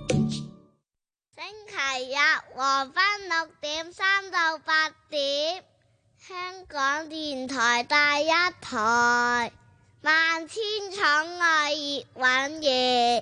星期日黃昏6點3到8點，香港電台第一台，萬千寵愛葉允兒。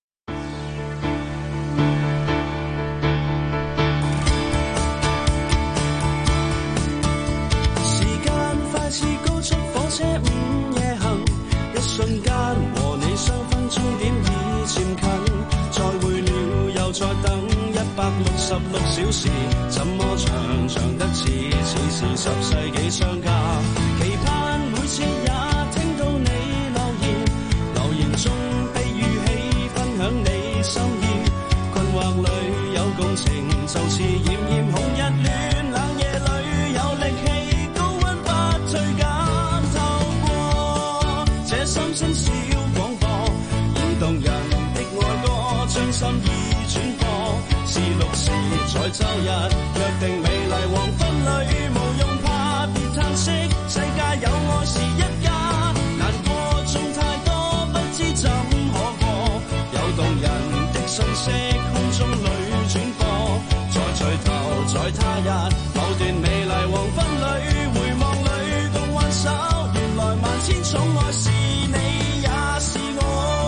時間快似高速火車午夜行，一瞬間和你相分終點已漸近，再會了又再等166小時，怎麼長長得似是10世紀相隔，期盼每次也聽到你留言中被語氣分享你心意，困惑裏有共情，就似炎炎紅日暖冷夜裏有力氣高溫不退減，透過這心聲小廣播，以動人的愛歌將心意轉播。是6時在周日約定美麗黃昏裏，無用怕別嘆息，世界有愛是一家，難過總太多不知怎可過，有動人的信息空中裏轉播，再聚頭在他日某段美麗黃昏裏，回望裏共挽手，原來萬千寵愛是你也是我。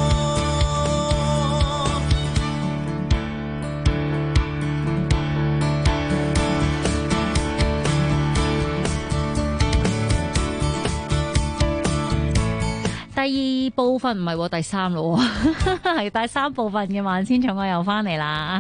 第二部分唔係第三咯，係第三部分嘅萬千寵愛又翻嚟啦。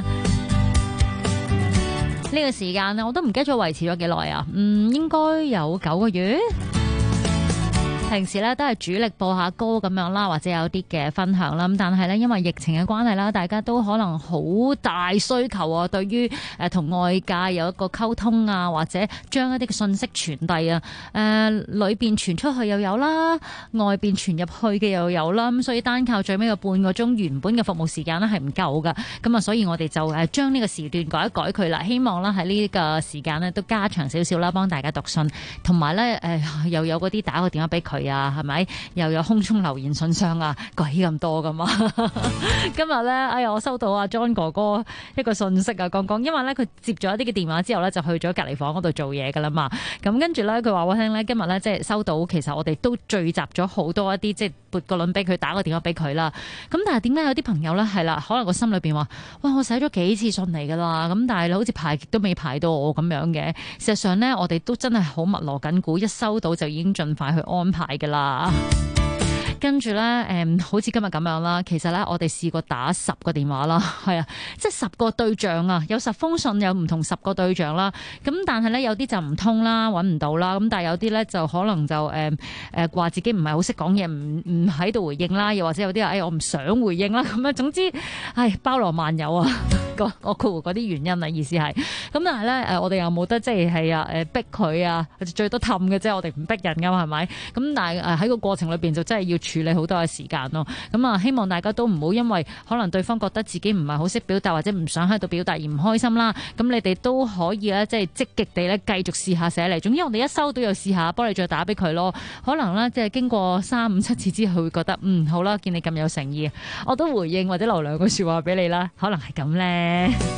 呢個時間我都唔記得咗維持咗幾耐啊，應該有9個月。 平時咧都係主力播下歌咁樣啦，或者有啲嘅分享啦。咁但係咧因為疫情嘅關係啦，大家都可能好大需求啊，對於同外界有一個溝通啊，或者將一啲嘅信息傳遞啊。裏邊傳出去又有啦，外邊傳入去嘅又有啦。咁所以單靠最尾嘅半個鐘原本嘅服務時間咧係唔夠噶。咁啊，所以我哋就將呢個時段改一改佢啦。希望啦喺呢個時間咧都加長少少啦，幫大家讀信，同埋咧又有嗰啲打個電話俾佢啊，係咪？又有空中留言信箱啊，鬼咁多噶嘛！今日咧，哎呀，我收到阿 John 哥哥一個信息啊，講因為咧佢接咗一啲嘅電話之後咧，就去咗隔離房嗰度做嘢噶啦嘛。咁跟住咧，佢話我聽咧，今日咧即係收到，其實我哋都聚集咗好多一啲即係撥個輪俾佢，打個電話俾佢啦。咁但係點解有啲朋友咧係啦，可能個心裏邊話，哇，我寫咗幾次信嚟噶啦，咁但係好似排極都未排到我咁樣嘅。事實上咧，我哋都真係好密鑼緊鼓，一收到就已經盡快去安排噶啦。跟住咧，好似今日咁樣啦。其實咧，我哋試過打10個電話啦，係啊，即係10個對象啊，有10封信，有唔同10個對象啦。咁但係咧，有啲就唔通啦，揾唔到啦。咁但係有啲咧就可能就話自己唔係好識講嘢，唔喺度回應啦。又或者有啲話，我唔想回應啦。咁樣總之，包羅萬有啊。我括弧嗰啲原因啊，意思係。咁但係咧，我哋又冇得即係逼佢啊，最多氹嘅啫。我哋唔逼人噶嘛，係咪？咁但係喺個過程裏邊就真係要處理好多嘅時間咯。咁啊，希望大家都唔好因為可能對方覺得自己唔係好識表達或者唔想喺度表達而唔開心啦。咁你哋都可以咧，即係積極地咧繼續試下寫嚟。總之我哋一收到又試下，幫你再打俾佢咯。可能咧即係經過3、5、7次之後，會覺得好啦，見你咁有誠意，我都回應或者留2句說話俾你啦。可能係咁咧。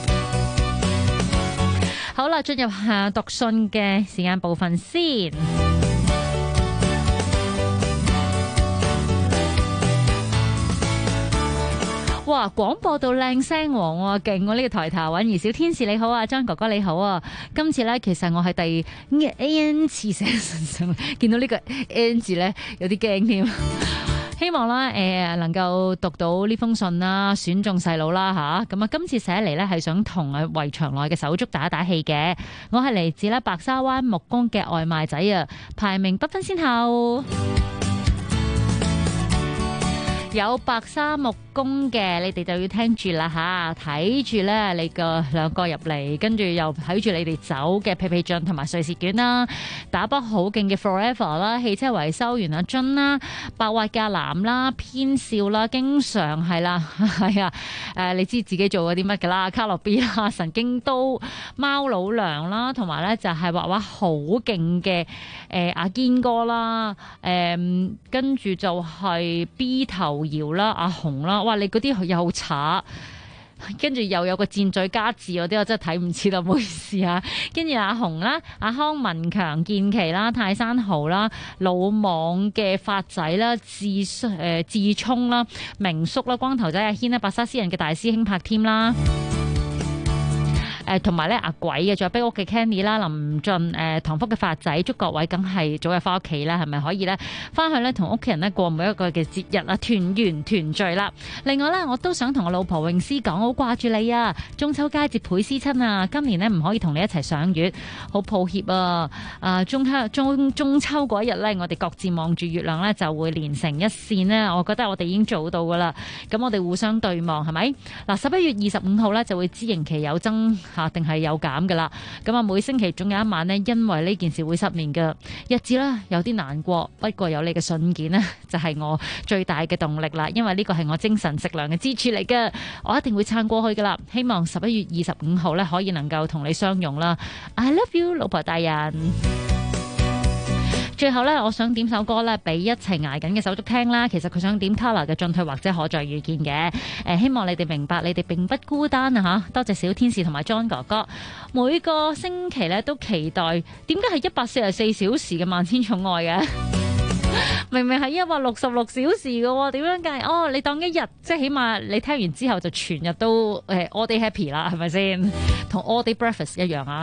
好啦，進入下讀信嘅時間部分先。哇！廣播到靚聲王喎，勁喎！呢個抬頭揾兒小天使你好啊，張哥哥你好啊。今次咧，其實我係第 N 次寫信上，見到呢個 N 字咧，有啲驚添。希望啦，能夠讀到呢封信啦，選中細佬啦吓。咁啊，今次寫嚟咧係想同圍牆內嘅手足打打氣嘅。我係嚟自咧白沙灣木工嘅外賣仔啊，排名不分先後。有白沙木工嘅，你哋就要聽住啦吓，睇住咧你個2個入嚟，跟住又睇住你哋走嘅屁屁醬同埋瑞士卷啦，打波好勁嘅 Forever 啦，汽車維修員阿津啦，白滑架男啦，偏笑啦，經常係啦，係啊，你知自己做過啲乜噶啦，卡樂 B 啦，神經刀，貓老娘啦，同埋咧就係畫畫好勁嘅阿堅哥啦，跟住就係 B 頭搖啦，阿紅啦，哇！你嗰啲又渣，跟住又有個箭嘴加字嗰啲，我真係睇唔切啦，唔好意思啊。跟住阿紅啦，阿康文強、健奇啦、泰山豪啦、老網嘅發仔啦、智聰啦、明叔啦、光頭仔阿軒啦、白沙詩人嘅大師兄拍添啦。同埋咧阿鬼嘅，仲有逼屋嘅 Kenny 啦、林俊、唐福嘅發仔，祝各位梗係早日翻屋企啦，係咪可以咧翻去咧同屋企人咧過每一個嘅節日啊，團圓團聚啦。另外咧，我都想同我老婆泳詩講，好掛住你啊！中秋佳節倍思親啊！今年咧唔可以同你一齊賞月，好抱歉啊！中秋嗰一日咧，我哋各自望住月亮咧，就會連成一線咧。我覺得我哋已經做到噶啦。咁我哋互相對望，係咪？嗱，11月25號咧就會知刑期有增定係有減噶啦，咁啊每星期總有一晚呢，因為呢件事會失眠嘅日子啦，有啲難過。不過有你嘅信件呢，就係我最大嘅動力啦，因為呢個係我精神食糧嘅支柱嚟嘅，我一定會撐過去噶啦。希望11月25號呢，可以能夠同你相擁啦。I love you， 老婆大人。最後咧，我想點首歌咧，俾一齊捱緊嘅手足聽啦。其實佢想點 Color 嘅進退或者可再遇見嘅。希望你哋明白，你哋並不孤單啊！嚇，多謝小天使同埋 John 哥哥，每個星期咧都期待。點解係144小時嘅萬千寵愛嘅？明明係166小時嘅喎，點樣計？哦，你當一日，即係起碼你聽完之後就全日都all day happy 啦，係咪先？同 all day breakfast 一樣啊！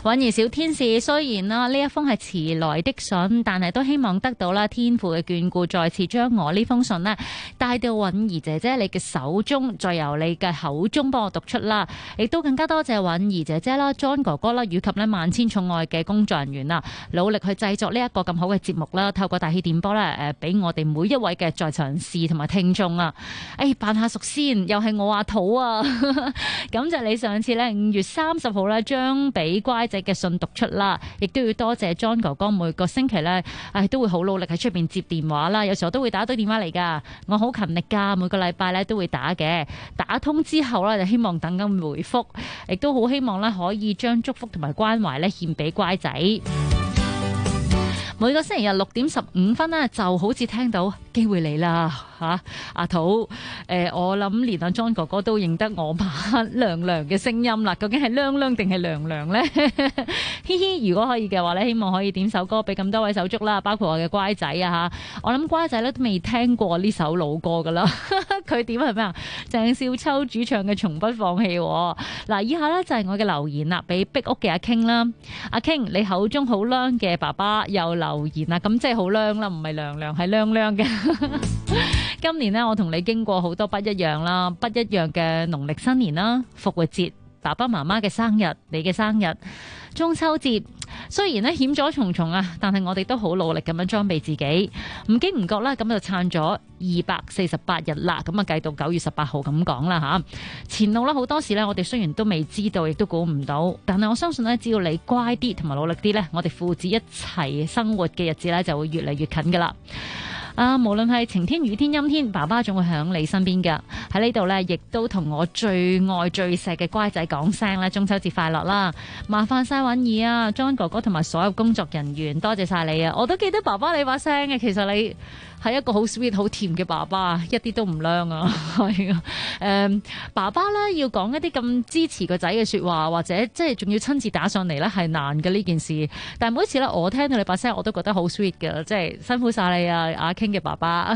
韻兒小天使，雖然啦呢一封係遲來的信，但係都希望得到啦天父嘅眷顧，再次將我呢封信呢帶到韻兒姐姐你嘅手中，再由你嘅口中幫我讀出啦。亦都更加多謝韻兒姐姐啦、John 哥哥啦，以及呢萬千寵愛嘅工作人員啦，努力去製作呢一個咁好嘅節目啦。透過大氣電波咧，俾我哋每一位嘅在場人士同埋聽眾啊，扮下熟先，又係我阿土啊！咁就你上次咧5月30號咧將俾乖仔嘅信讀出啦，亦都要多謝 John 哥哥每個星期咧，都會好努力喺出邊接電話啦，有時候都會打到電話嚟噶，我好勤力噶，每個禮拜咧都會打嘅，打通之後咧就希望等緊回覆，亦都好希望咧可以將祝福同埋關懷咧獻俾乖仔。每個星期日6點15分呢，就好似聽到機會嚟啦嚇，阿土我諗連阿 John 哥哥都認得我把娘娘嘅聲音啦，究竟係娘娘定係娘娘呢？嘻嘻，如果可以嘅話咧，希望可以點首歌俾咁多位手足啦，包括我嘅乖仔啊嚇，我諗乖仔咧都未聽過呢首老歌噶啦，佢點係咩啊？鄭少秋主唱嘅《從不放棄》。嗱，以下呢就係我嘅留言啦，俾壁屋嘅阿 King 啦，阿 King 你口中好娘嘅爸爸又留言啦，咁即係好娘啦，唔係娘娘係娘娘嘅。今年呢，我同你經過好多不一樣啦，不一樣嘅農曆新年啦、復活節、爸爸媽媽嘅生日、你嘅生日、中秋節，雖然呢險阻重重啊，但係我哋都好努力咁樣裝備自己，唔經唔覺啦，咁就撐咗248日啦，咁啊計到9月18號咁講啦吓。前路啦好多時呢，我哋雖然都未知道，亦都估唔到，但係我相信呢，只要你乖啲同埋努力啲呢，我哋父子一齊生活嘅日子呢，就會越嚟越近噶啦。無論係晴天、雨天、陰天，爸爸總會響你身邊㗎。喺呢度呢，亦都同我最愛最錫嘅乖仔講聲啦，中秋節快樂啦！麻煩晒韻兒啊 ，John 哥哥同埋所有工作人員，多謝晒你啊！我都記得爸爸你把聲嘅，其實你係一個好 sweet、好甜嘅爸爸，一啲都唔娘啊！係啊，爸爸呢要講一啲咁支持個仔嘅說話，或者即係仲要親自打上嚟呢，係難嘅呢件事。但係每一次呢，我聽到你把聲，我都覺得好 sweet 㗎，即係辛苦晒你啊，阿嘅爸爸。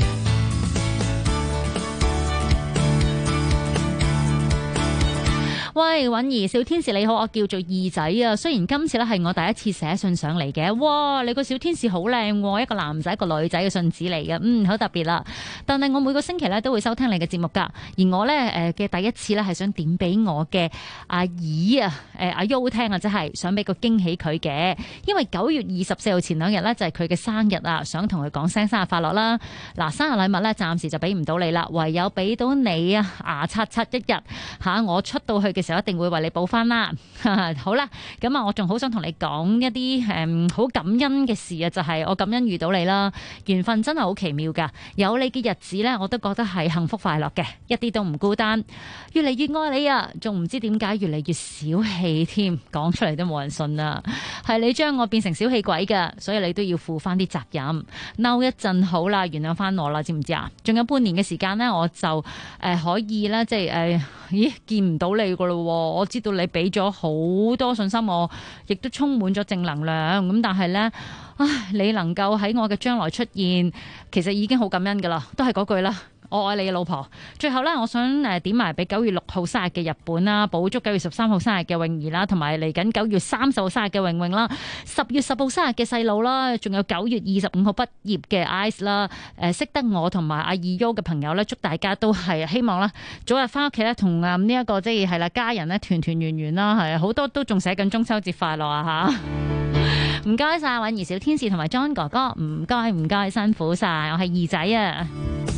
喂，韻兒小天使你好，我叫做二仔啊。雖然今次咧係我第一次寫信上嚟嘅，哇，你個小天使好靚，一個男仔一個女仔嘅信紙嚟嘅，好特別啦。但係我每個星期咧都會收聽你嘅節目噶，而我咧嘅第一次咧係想點俾我嘅阿姨啊，阿 U 聽啊，即係想俾個驚喜佢嘅，因為9月24號前2日咧就係佢嘅生日啊，想同佢講聲生日快樂啦。嗱，生日禮物咧暫時就俾唔到你啦，唯有俾到你啊，牙刷刷一日吓，我出到去嘅時候一定會為你補翻啦。好啦，咁啊，我仲好想同你講一啲好感恩嘅事啊，就係我感恩遇到你啦，緣分真係好奇妙噶，有你嘅日子呢，我都覺得係幸福快樂嘅，一啲都唔孤單，越嚟越愛你啊，仲唔知點解越嚟越小氣添，講出嚟都冇人信啊，係你將我變成小氣鬼噶，所以你都要負翻啲責任，嬲一陣好啦，原諒翻我啦，知唔知啊？仲有半年嘅時間呢，我就可以啦，即係見唔到你噶咯。我知道你俾咗好多信心我，亦都充滿咗正能量。咁但係呢，你能夠喺我嘅將來出現，其實已經好感恩噶啦。都係嗰句啦，我愛你嘅老婆。最後呢，我想點埋俾9月6號生日嘅日本啦，補足9月13號生日嘅泳兒啦，同埋嚟緊9月30號生日嘅泳泳啦，10月10號生日嘅細路啦，仲有9月25號畢業嘅 Ice 啦，識得我同埋阿二 U 嘅朋友咧，祝大家都係希望啦，早日翻屋企咧，同呢一個即係啦家人咧團團圓圓啦，係好多都仲寫緊中秋節快樂啊吓！唔該晒韻兒小天使同埋 John 哥哥，唔該辛苦晒，我係二仔啊！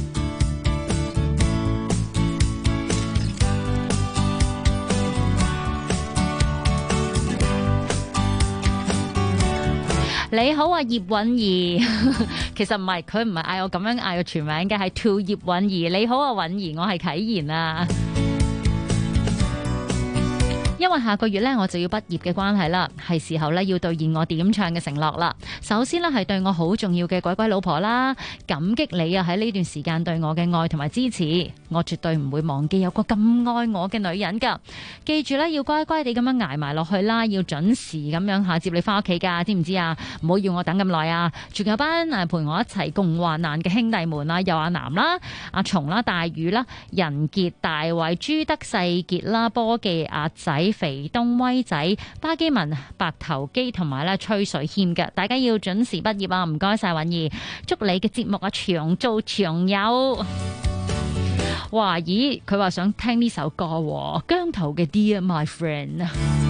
你好啊，葉韻兒，其實唔係，佢唔係嗌我咁樣嗌個全名嘅，係 To 葉韻兒。你好啊，韻兒，我係啟賢啊。因為下個月呢，我就要畢業嘅關係啦，係時候呢要兌現我點唱嘅承諾啦。首先呢，係對我好重要嘅鬼鬼老婆啦，感激你啊喺呢段時間對我嘅愛同埋支持。 我絕對唔會忘記有個咁愛我嘅女人㗎。記住咧，要乖乖地咁樣捱埋落去啦，要準時咁樣接你翻屋企㗎，知唔知啊？唔好要我等咁耐啊！仲有班陪我一齊共患難嘅兄弟們啊，有阿南啦、阿松啦、大宇啦、仁傑、大衛、朱德、世傑啦、波記、阿仔、肥東、威仔、巴基文、白頭基同埋咧崔水謙嘅，大家要準時畢業啊！唔該晒允兒，祝你嘅節目啊長做長有。哇！咦，佢話想聽呢首歌喎，姜濤嘅 Dear My Friend。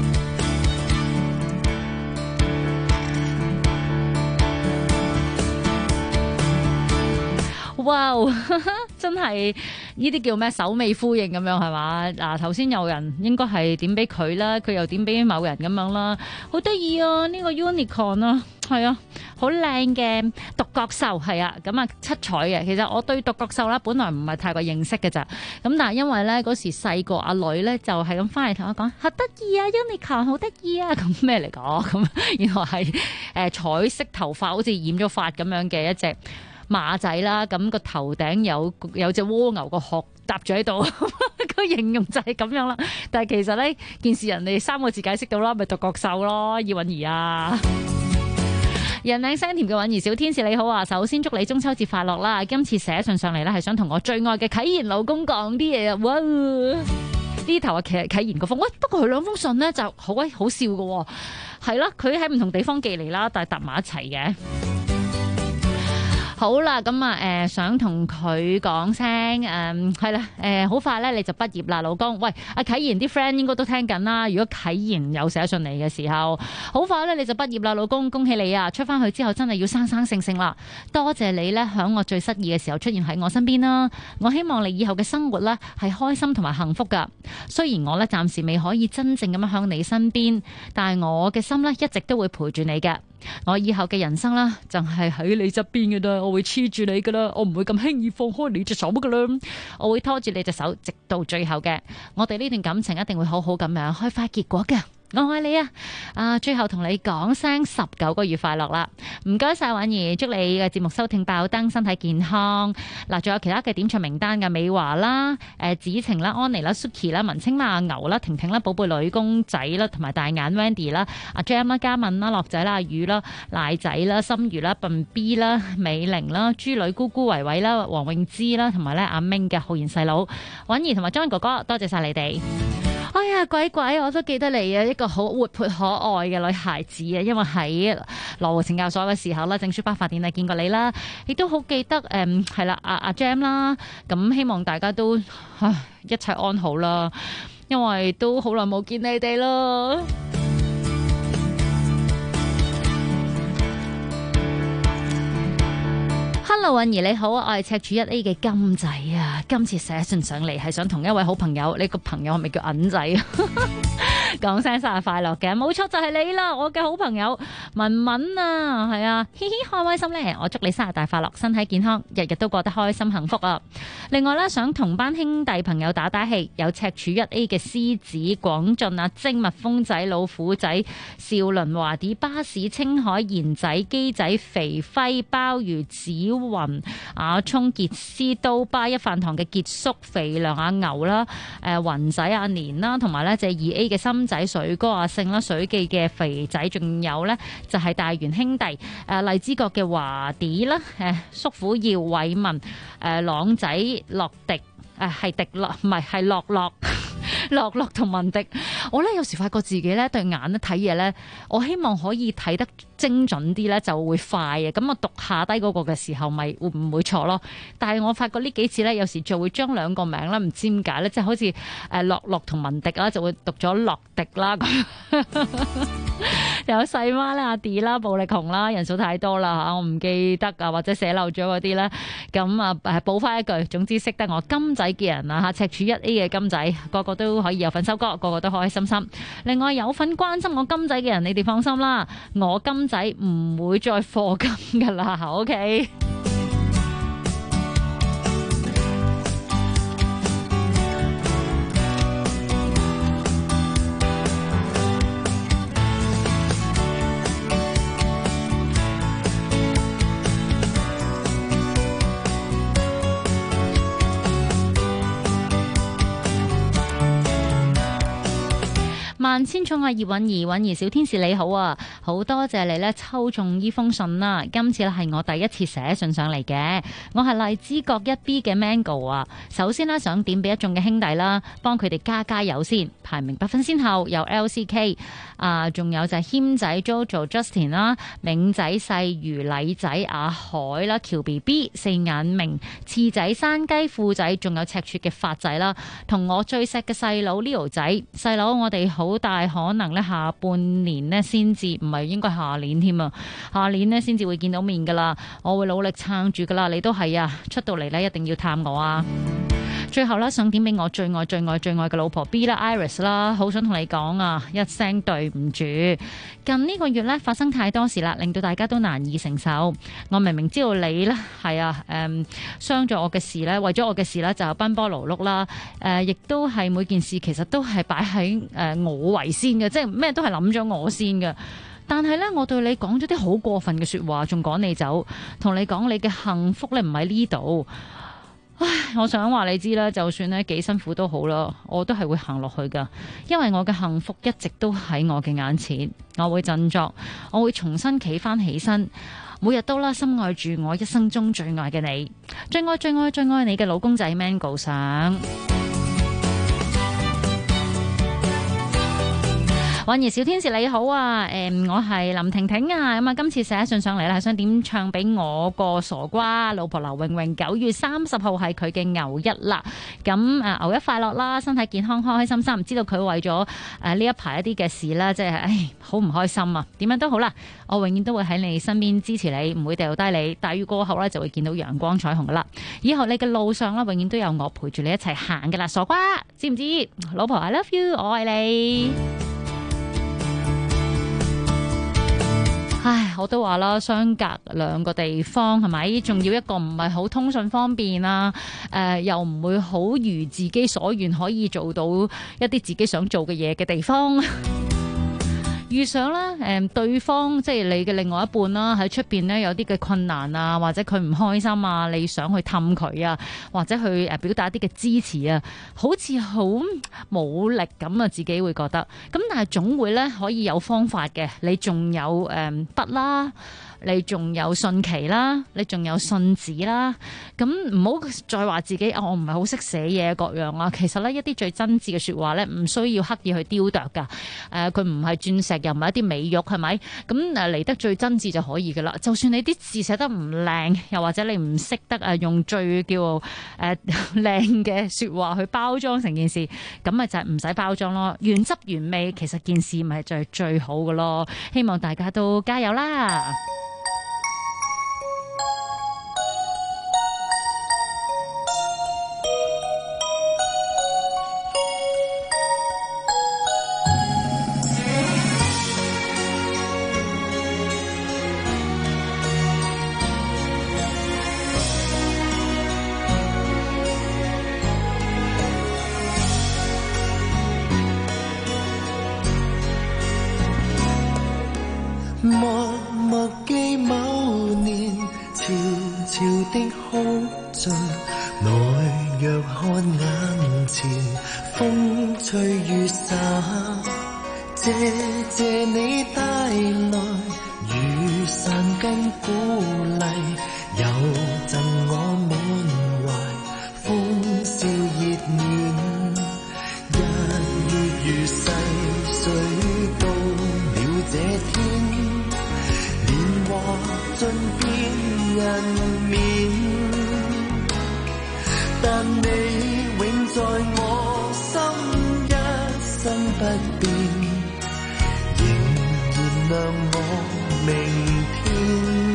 哇！真係呢啲叫咩？首尾呼應咁樣係嘛？嗱，頭先有人應該係點俾佢啦，佢又點俾某人咁樣啦，好得意啊！呢個 Unicorn 啊，係啊，好靚嘅獨角獸係啊，咁啊七彩嘅。其實我對獨角獸啦，本來唔係太過認識嘅咋，咁但係因為咧嗰時細個阿女咧就係咁翻嚟同我講，好得意啊 Unicorn 好得意啊，咁咩嚟講？咁原來係彩色頭髮，好似染咗髮咁樣嘅一隻馬仔啦，咁個頭頂有隻蝸牛個殼搭住喺度，個形容就係咁樣啦。但係其實呢件事人哋3個字解釋到啦，咪獨角獸咯，葉韻儀啊。人靚聲甜嘅韻儀小天使你好啊，首先祝你中秋節快樂啦！今次寫信上嚟呢，係想同我最愛嘅啟賢老公講啲嘢啊！哇，呢頭啊啟賢個封，喂，不過佢兩封信呢就好鬼好笑嘅，係啦，佢喺唔同地方寄嚟啦，但係搭埋一齊嘅。好啦，咁啊，想同佢講聲，係啦，好快咧你就畢業啦，老公。喂，阿啟賢啲 friend 應該都聽緊啦。如果啟賢有寫信嚟嘅時候，好快咧你就畢業啦，老公，恭喜你啊！出翻去之後真係要生生性性啦。多謝你咧，響我最失意嘅時候出現喺我身邊啦。我希望你以後嘅生活咧係開心同埋幸福噶。雖然我咧暫時未可以真正咁樣響你身邊，但係我嘅心咧一直都會陪住你嘅。我以後嘅人生啦，就係喺你側邊嘅啦，我會黐住你噶啦，我唔會咁輕易放開你隻手噶啦，我會拖住你隻手直到最後嘅，我哋呢段感情一定會好好咁樣開花結果嘅。我愛你啊！最後同你講聲19個月快樂啦！唔該晒婉兒，祝你嘅節目收聽爆燈，身體健康。嗱，仲有其他嘅點唱名單嘅美華啦、子晴啦、安妮啦、Suki 啦、文青啦、阿牛啦、婷婷啦、寶貝女公仔啦，同埋大眼 Wendy 啦、阿 Jam 啦、嘉敏啦、樂仔啦、阿宇啦、賴仔啦、心如啦、笨 B 啦、美玲啦、豬女姑姑維維啦、黃詠芝啦，同埋咧阿明嘅浩然細佬婉兒同埋 John 哥哥，多謝晒你哋。哎呀，鬼我都記得你啊！一個好活潑可愛嘅女孩子啊，因為喺羅湖懲教所嘅時候啦，證書頒發典禮見過你啦，亦都好記得係啦，阿 Jam 啦，咁希望大家都一切安好啦，因為都好耐冇見你哋咯。Hello， 韻兒你好，我係赤柱1A 嘅金仔啊！今次寫信上嚟係想同一位好朋友，你個朋友係咪叫銀仔啊？講聲生日快樂嘅，冇錯就係你啦，我嘅好朋友文文啊，係啊，嘻嘻開唔開心咧？我祝你生日大快樂，身體健康，日日都過得開心幸福啊！另外咧，想同班兄弟朋友打打氣，有赤柱1A 嘅獅子、廣進啊、精蜜蜂仔、老虎仔、少麟、華啲、巴士、青海、賢仔、機仔、肥輝、鮑魚、子雲、阿聰、傑斯、刀疤、一飯堂嘅傑叔、肥良、阿牛啦、雲仔、阿年啦，同埋咧就係2A 嘅心仔、水哥、阿勝啦、水記嘅肥仔，仲有咧就係大元兄弟、荔枝角嘅華啲啦、叔父姚偉文、朗仔、樂迪。係迪樂，唔係樂樂，樂樂同文迪。我咧有時發覺自己咧對眼咧睇嘢咧，我希望可以睇得精準啲咧，就會快嘅。咁我讀下低嗰個嘅時候，咪會唔會錯咯？但係我發覺呢幾次咧，有時就會將兩個名咧，唔知點解咧，即係好似樂樂同文迪啦，就會讀咗樂迪啦。有細媽啦、阿 D 啦、暴力熊啦，人數太多啦嚇，我唔記得啊，或者寫漏咗嗰啲咧，咁啊補翻一句，總之識得我金仔嘅人啊嚇，赤柱1A 嘅金仔，個個都可以有份收歌，個個都開開心心。另外有份關心我金仔嘅人，你哋放心啦，我金仔唔會再課金噶啦 ，OK。 萬千寵愛葉韻儀，韻儀小天使你好啊，好多謝你咧抽中呢封信啦。今次咧係我第一次寫信上嚟嘅，我係荔枝角1B 嘅 Mango 啊。首先咧想點俾一眾嘅兄弟啦，幫佢哋加油先，排名不分先後，有 LCK 啊，仲有就係謙仔 Jojo Justin 啦，明仔細魚禮仔阿海啦，喬 BB 四眼明次仔山雞富仔，仲有赤柱嘅發仔啦，同我最錫嘅細佬 Leo 仔，細佬我哋好大可能咧下半年咧先至，唔係應該下年添啊，下年咧先至會見到面噶啦，我會努力撐住噶啦，你都係啊，出到嚟咧一定要探我啊！最後啦，想點俾我最愛嘅老婆 B 啦 Iris 啦，好想同你講啊，一聲對唔住。近呢個月咧發生太多事啦，令到大家都難以承受。我明明知道你咧係啊傷咗我嘅事咧，為咗我嘅事咧就奔波勞碌啦，亦都係每件事其實都係擺喺我為先嘅，即係咩都係諗咗我先嘅。但係咧，我對你講咗啲好過分嘅說話，仲趕你走，同你講你嘅幸福咧唔喺呢度。唉，我想話你知啦，就算咧幾辛苦都好啦，我都係會行落去噶，因為我嘅幸福一直都喺我嘅眼前，我會振作，我會重新企翻起身，每日都啦深愛住我一生中最愛嘅你，最愛你嘅老公仔 Mango 上。韻儀小天使你好啊，我係林婷婷啊，咁啊今次寫信上嚟啦，係想點唱俾我個傻瓜老婆劉穎穎，9月30號係佢嘅牛一啦，咁牛一快樂啦，身體健康，開開心心，知道佢為咗呢一排一啲嘅事啦，即係好唔開心啊，點樣都好啦，我永遠都會喺你身邊支持你，唔會掉低你，大雨過後咧就會見到陽光彩虹噶啦，以後你嘅路上咧永遠都有我陪住你一齊行噶啦，傻瓜，知唔知？老婆 I love you， 我愛你。唉，我都話啦，相隔兩個地方係咪？仲要一個唔係好通訊方便啊，又唔會好如自己所願可以做到一啲自己想做嘅嘢嘅地方。遇上啦，對方即係你嘅另外一半啦，喺出邊呢有啲嘅困難啊，或者佢唔開心啊，你想去氹佢啊，或者去表達一啲嘅支持啊，好似好冇力咁啊，自己會覺得。咁但係總會咧可以有方法嘅，你仲有筆啦。你仲有信期啦，你仲有信紙啦，咁唔好再話自己我唔係好識寫嘢各樣啊。其實呢，一啲最真摯嘅說話呢，唔需要刻意去雕琢噶。佢唔係鑽石，又唔係一啲美玉，係咪？咁嚟得最真摯就可以噶啦。就算你啲字寫得唔靚，又或者你唔識得用最叫靚嘅說話去包裝成件事，咁咪就係唔使包裝咯。原汁原味，其實件事咪就係最好嘅咯。希望大家都加油啦！ 默默記某年悄悄的哭着，來若看眼前風吹雨灑，謝你帶來雨傘跟鼓勵，又贈我滿懷歡笑熱面，一月如逝水到了這天，盡變人面，但你永在我心一生不變，仍原諒我明天。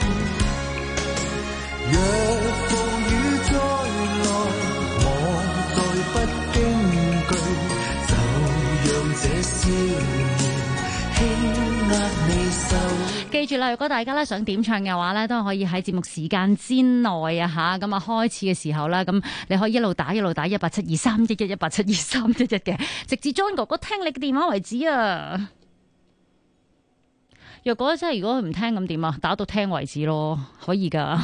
若暴雨再來，我再不驚懼，就讓這少年輕壓你手。 記住啦，如果大家咧想點唱嘅話咧，都可以喺節目時間之內啊吓，咁啊開始嘅時候啦，咁你可以一路打1872311 1872311嘅，直至 John 哥哥聽你嘅電話為止啊！若果真係如果佢唔聽咁點啊？打到聽為止咯，可以噶。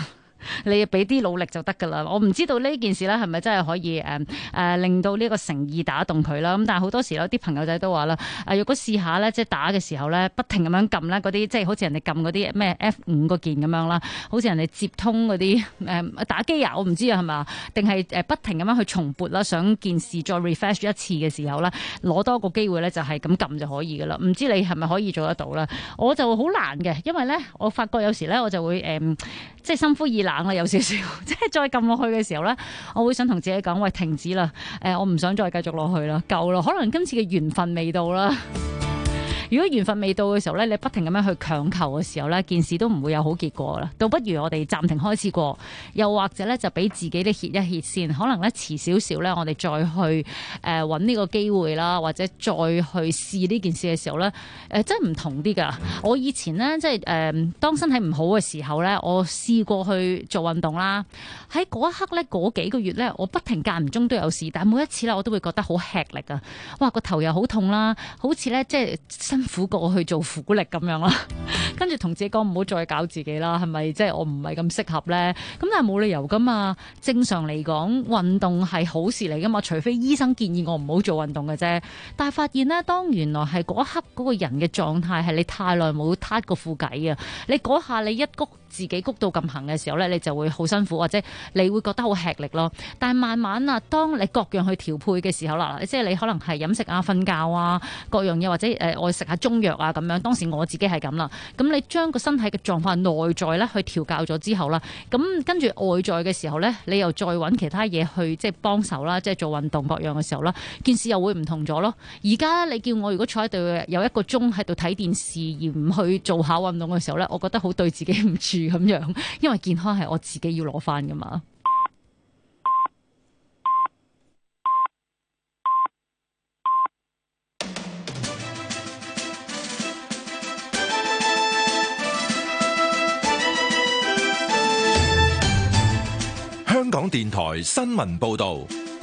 你俾啲努力就得噶啦。我唔知道呢件事咧係咪真係可以令到呢個誠意打動佢啦。咁但係好多時咧，啲朋友仔都話啦，如果試下咧，即係打嘅時候咧，不停咁樣撳咧嗰啲，即係好似人哋撳嗰啲咩 F5 個鍵咁樣啦，好似人哋接通嗰啲打機啊，我唔知啊係嘛，定係不停咁樣去重撥啦，想件事再 refresh 一次嘅時候咧，攞多個機會咧就係咁撳就可以噶啦。唔知你係咪可以做得到啦？我就好難嘅，因為咧我發覺有時咧我就會即係心灰意冷啦，有少少，即係再撳落去嘅時候咧，我會想同自己講，喂，停止啦，我唔想再繼續落去啦，夠啦，可能今次嘅緣分未到啦。如果緣分未到嘅時候咧，你不停咁樣去強求嘅時候咧，件事都唔會有好結果啦。倒不如我哋暫停開始過，又或者咧就俾自己咧歇一歇先。可能咧遲少少咧，我哋再去揾呢個機會啦，或者再去試呢件事嘅時候咧，真係唔同啲㗎。我以前咧即係當身體唔好嘅時候咧，我試過去做運動啦。喺嗰一刻咧，嗰幾個月咧，我不停間唔中都有試，但係每一次咧我都會覺得好吃力啊！哇，個頭又好痛啦，好似咧即係辛苦過去做苦力咁樣啦，跟住同自己講唔好再搞自己啦，係咪即係我唔係咁適合咧？咁但係冇理由噶嘛，正常嚟講運動係好事嚟噶嘛，除非醫生建議我唔好做運動嘅啫。但係發現咧，當原來係嗰一刻嗰個人嘅狀態係你太耐冇撻過褲計啊，你嗰下你一谷自己谷到咁行嘅時候咧，你就會好辛苦，或者你會覺得好吃力咯。但係慢慢啊，當你各樣去調配嘅時候啦，即係你可能係飲食啊、瞓覺啊各樣嘢，或者我食下中藥啊咁樣。當時我自己係咁啦，咁你將個身體嘅狀況內在咧去調教咗之後啦，咁跟住外在嘅時候咧，你又再揾其他嘢去即係幫手啦，即係做運動各樣嘅時候啦，件事又會唔同咗咯。而家你叫我如果坐喺度有1個鐘喺度睇電視而唔去做下運動嘅時候咧，我覺得好對自己唔住咁樣，因為健康係我自己要攞翻噶嘛。 香港電台新聞報道，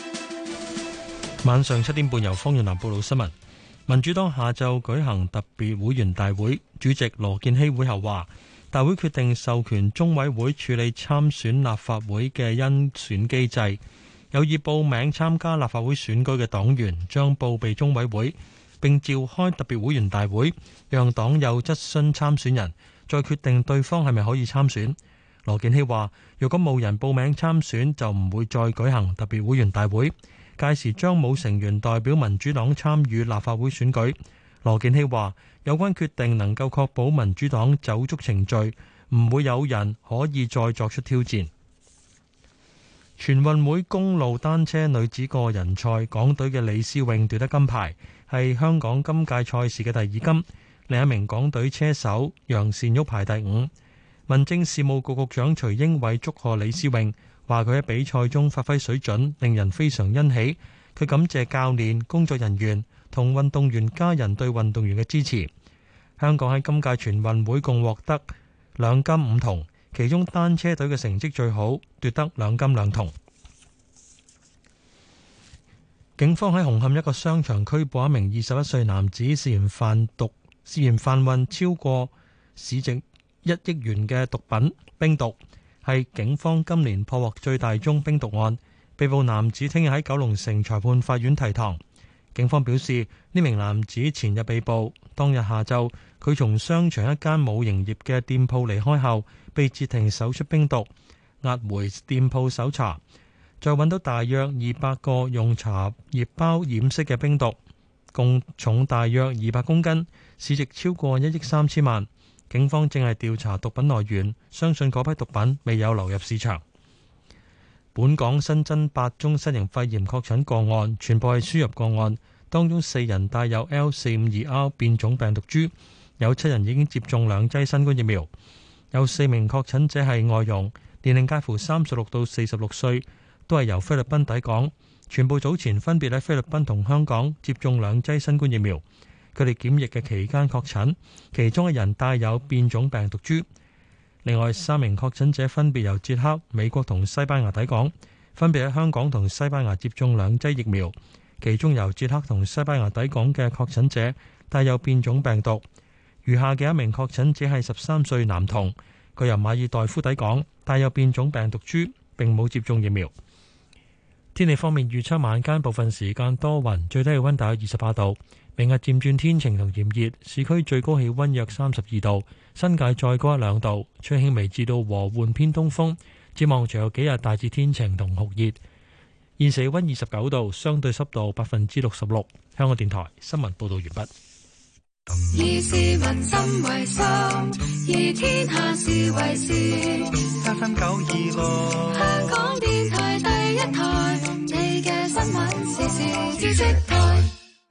晚上7點半由方遠南報道新聞。民主黨下晝舉行特別會員大會，主席羅健熙會後話，大會決定授權中委會處理參選立法會嘅甄選機制，有意報名參加立法會選舉嘅黨員將報備中委會，並召開特別會員大會，讓黨友質詢參選人，再決定對方係咪可以參選。羅健熙話，如果冇人報名參選，就唔會再舉行特別會員大會，屆時將冇成員代表民主黨參與立法會選舉。羅健熙話，有關決定能夠確保民主黨走足程序，唔會有人可以再作出挑戰。全運會公路單車女子個人賽，港隊嘅李思穎奪得金牌，係香港今屆賽事嘅第2金。另一名港隊車手楊善玉排第5。民政事務局局長徐英偉祝賀李思穎，話佢喺比賽中發揮水準，令人非常欣喜。佢感謝教練、工作人員同運動員家人對運動員嘅支持。香港喺今屆全運會共獲得2金5銅，其中單車隊嘅成績最好，奪得2金2銅。警方喺紅磡一個商場拘捕一名21歲男子，涉嫌販運超過市值1億元嘅毒品冰毒，係警方今年破獲最大宗冰毒案。被捕男子聽日喺九龍城裁判法院提堂。警方表示，呢名男子前日被捕，當日下晝佢從商場一間冇營業嘅店鋪離開後，被截停搜出冰毒，押回店鋪搜查，再揾到大約200個用茶葉包掩飾嘅冰毒，共重大約200公斤，市值超過1億3千萬。警方正係調查毒品來源，相信嗰批毒品未有流入市場。本港新增8宗新型肺炎確診個案，全部係輸入個案，當中4人帶有 L452R 變種病毒株，有7人已經接種2劑新冠疫苗。有4名確診者係外傭，年齡介乎36到46歲，都係由菲律賓抵港，全部早前分別喺菲律賓同香港接種2劑新冠疫苗。佢哋檢疫嘅期間確診，其中1人帶有變種病毒株。另外3名確診者分別由捷克、美國同西班牙抵港，分別喺香港同西班牙接種2劑疫苗。其中由捷克同西班牙抵港嘅確診者帶有變種病毒。餘下嘅1名確診者係13歲男童， 佢由馬爾代夫抵港，帶有變種病毒株，並冇接種疫苗。天氣方面，預測晚間部分時間多雲，最低氣溫大約28度。明日漸轉天晴同炎熱，市區最高氣溫約32度，新界再高1-2度，吹輕微至到和緩偏東風。展望隨後幾日大致天晴同酷熱。現時氣溫29度，相對濕度66%。香港電台新聞報道完畢。 以市民心為心，以天下事為事。FM 926，香港電台第一台，你嘅新聞時事知識台。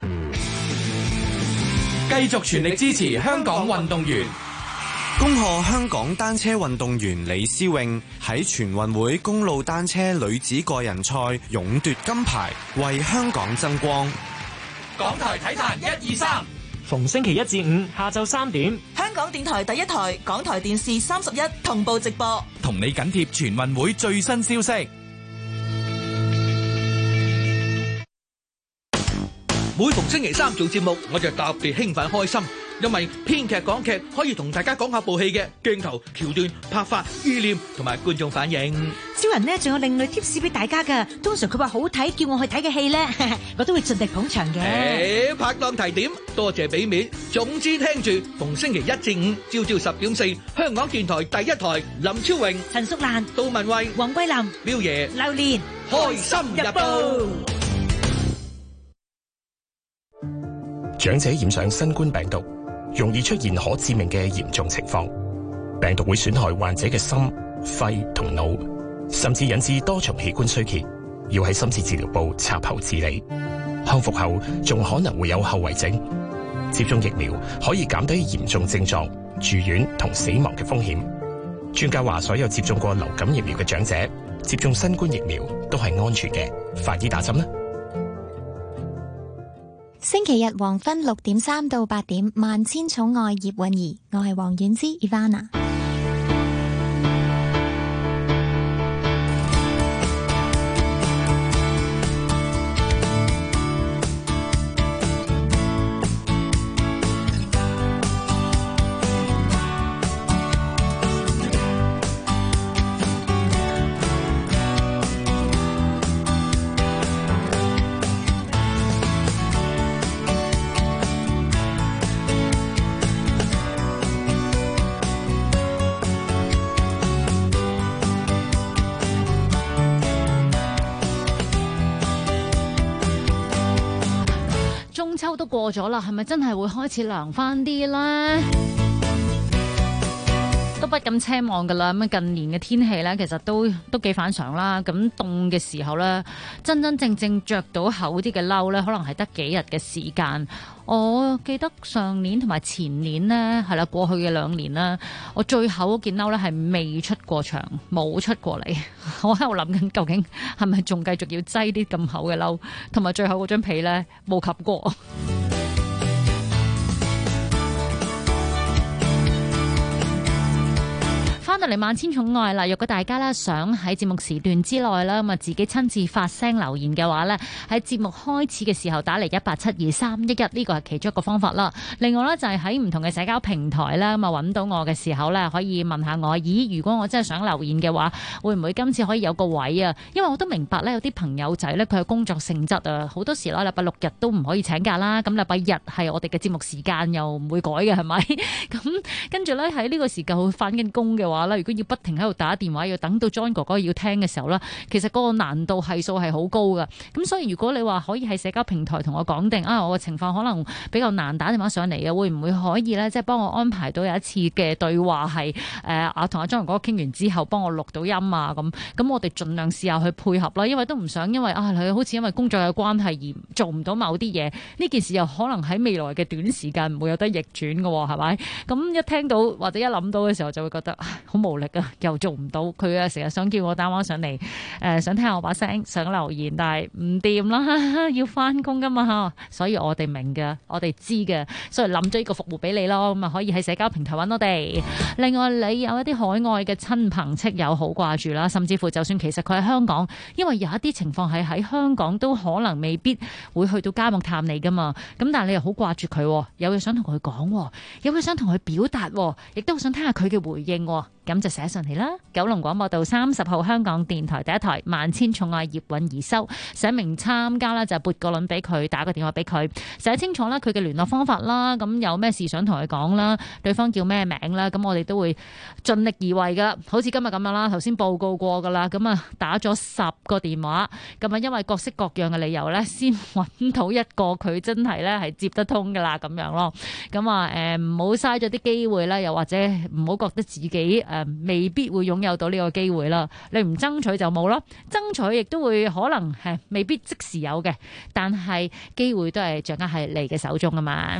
繼續全力支持香港運動員。 恭賀香港單車運動員李思穎喺全運會公路單車女子個人賽勇奪金牌，為香港爭光。 港台體壇1、2、3， 逢星期一至五下晝3點， 香港電台第一台、港台電視31同步直播， 同你緊貼全運會最新消息。 每逢星期三做節目，我就特別興奮開心，因為編劇講劇可以同大家講下部戲嘅鏡頭、橋段、拍法、意念同埋觀眾反應。 超人呢仲有另類 tips 俾大家噶，通常佢話好睇，叫我去睇嘅戲呢，我都會盡力捧場嘅。 拍檔提點，多謝俾面。總之聽住，逢星期一至五，朝朝10:4，香港電台第一台，林超榮、 陳淑蘭、 杜文慧、 黃桂林、 彪爺、 榴蓮， 開心日報。 長者染上新冠病毒，容易出現可致命嘅嚴重情況。病毒會損害患者嘅心、肺同腦，甚至引致多重器官衰竭，要喺深切治療部插喉治理。康復後仲可能會有後遺症。接種疫苗可以減低嚴重症狀、住院同死亡嘅風險。專家話，所有接種過流感疫苗嘅長者接種新冠疫苗都係安全嘅，快啲打針啦！ 星期日黃昏6點3到8點，萬千寵愛葉韻儀，我係黃婉之 Ivana。 都過咗啦，係咪真係會開始涼翻啲呢？都不敢奢望噶啦。咁近年嘅天氣呢，其實都幾反常啦。咁凍嘅時候呢，真正着到厚啲嘅褸呢，可能係得幾日嘅時間。我記得上年同埋前年呢，係啦，過去嘅2年啦，我最厚嗰件褸呢係未出過場，冇出過嚟。我喺度諗緊，究竟係咪仲繼續要擠啲咁厚嘅褸，同埋最後嗰張被呢冇及過。翻到嚟萬千寵愛啦！若果大家咧想喺節目時段之內啦，咁啊自己親自發聲留言嘅話咧，喺節目開始嘅時候打嚟1872311，呢個係其中一個方法啦。另外咧就係喺唔同嘅社交平台啦，咁啊揾到我嘅時候咧，可以問下我，咦，如果我真係想留言嘅話，會唔會今次可以有個位啊？因為我都明白咧，有啲朋友仔咧佢係工作性質啊，好多時啦，禮拜6日都唔可以請假啦，咁禮拜日係我哋嘅節目時間又唔會改嘅，係咪？咁跟住咧喺呢個時間會返緊工嘅話，如果要不停喺度打電話，要等到 John 哥哥要聽嘅時候啦，其實嗰個難度係數係好高噶。咁所以如果你話可以喺社交平台同我講定啊，我嘅情況可能比較難打電話上嚟嘅，會唔會可以咧？即係幫我安排到有一次嘅對話係同阿 John 哥哥傾完之後，幫我錄到音啊咁我哋盡量試下去配合啦。因為都唔想因為佢好似因為工作嘅關係而做唔到某啲嘢，呢件事又可能喺未來嘅短時間唔會有得逆轉嘅，係咪？咁一聽到或者一諗到嘅時候，就會覺得好無力啊，又做唔到。佢啊成日想叫我打電話上嚟，想聽我把聲，想留言，但係唔掂啦，要翻工噶嘛，所以我哋明嘅，我哋知嘅，所以諗咗呢個服務俾你咯，咁啊可以喺社交平台揾我哋。另外你有一啲海外嘅親朋戚友好掛住啦，甚至乎就算其實佢喺香港，因為有一啲情況係喺香港都可能未必會去到家務探你噶嘛，咁但係你又好掛住佢，有嘢想同佢講，有嘢想同佢表達，亦都好想聽下佢嘅回應。 咁就寫信嚟啦。九龍廣播道30號香港電台第一台萬千寵愛葉韻儀收，寫明參加啦，就撥個輪俾佢，打個電話俾佢，寫清楚啦佢嘅聯絡方法啦，咁有咩事想同佢講啦，對方叫咩名啦，咁我哋都會盡力而為噶。好似今日咁樣啦，頭先報告過噶啦，咁啊打咗10個電話，咁啊因為各式各樣嘅理由咧，先揾到一個佢真係咧係接得通噶啦，咁樣咯。咁啊唔好嘥咗啲機會啦，又或者唔好覺得自己未必會擁有到呢個機會啦。你唔爭取就冇咯，爭取亦都會可能係未必即時有嘅，但係機會都係掌握喺你嘅手中啊嘛。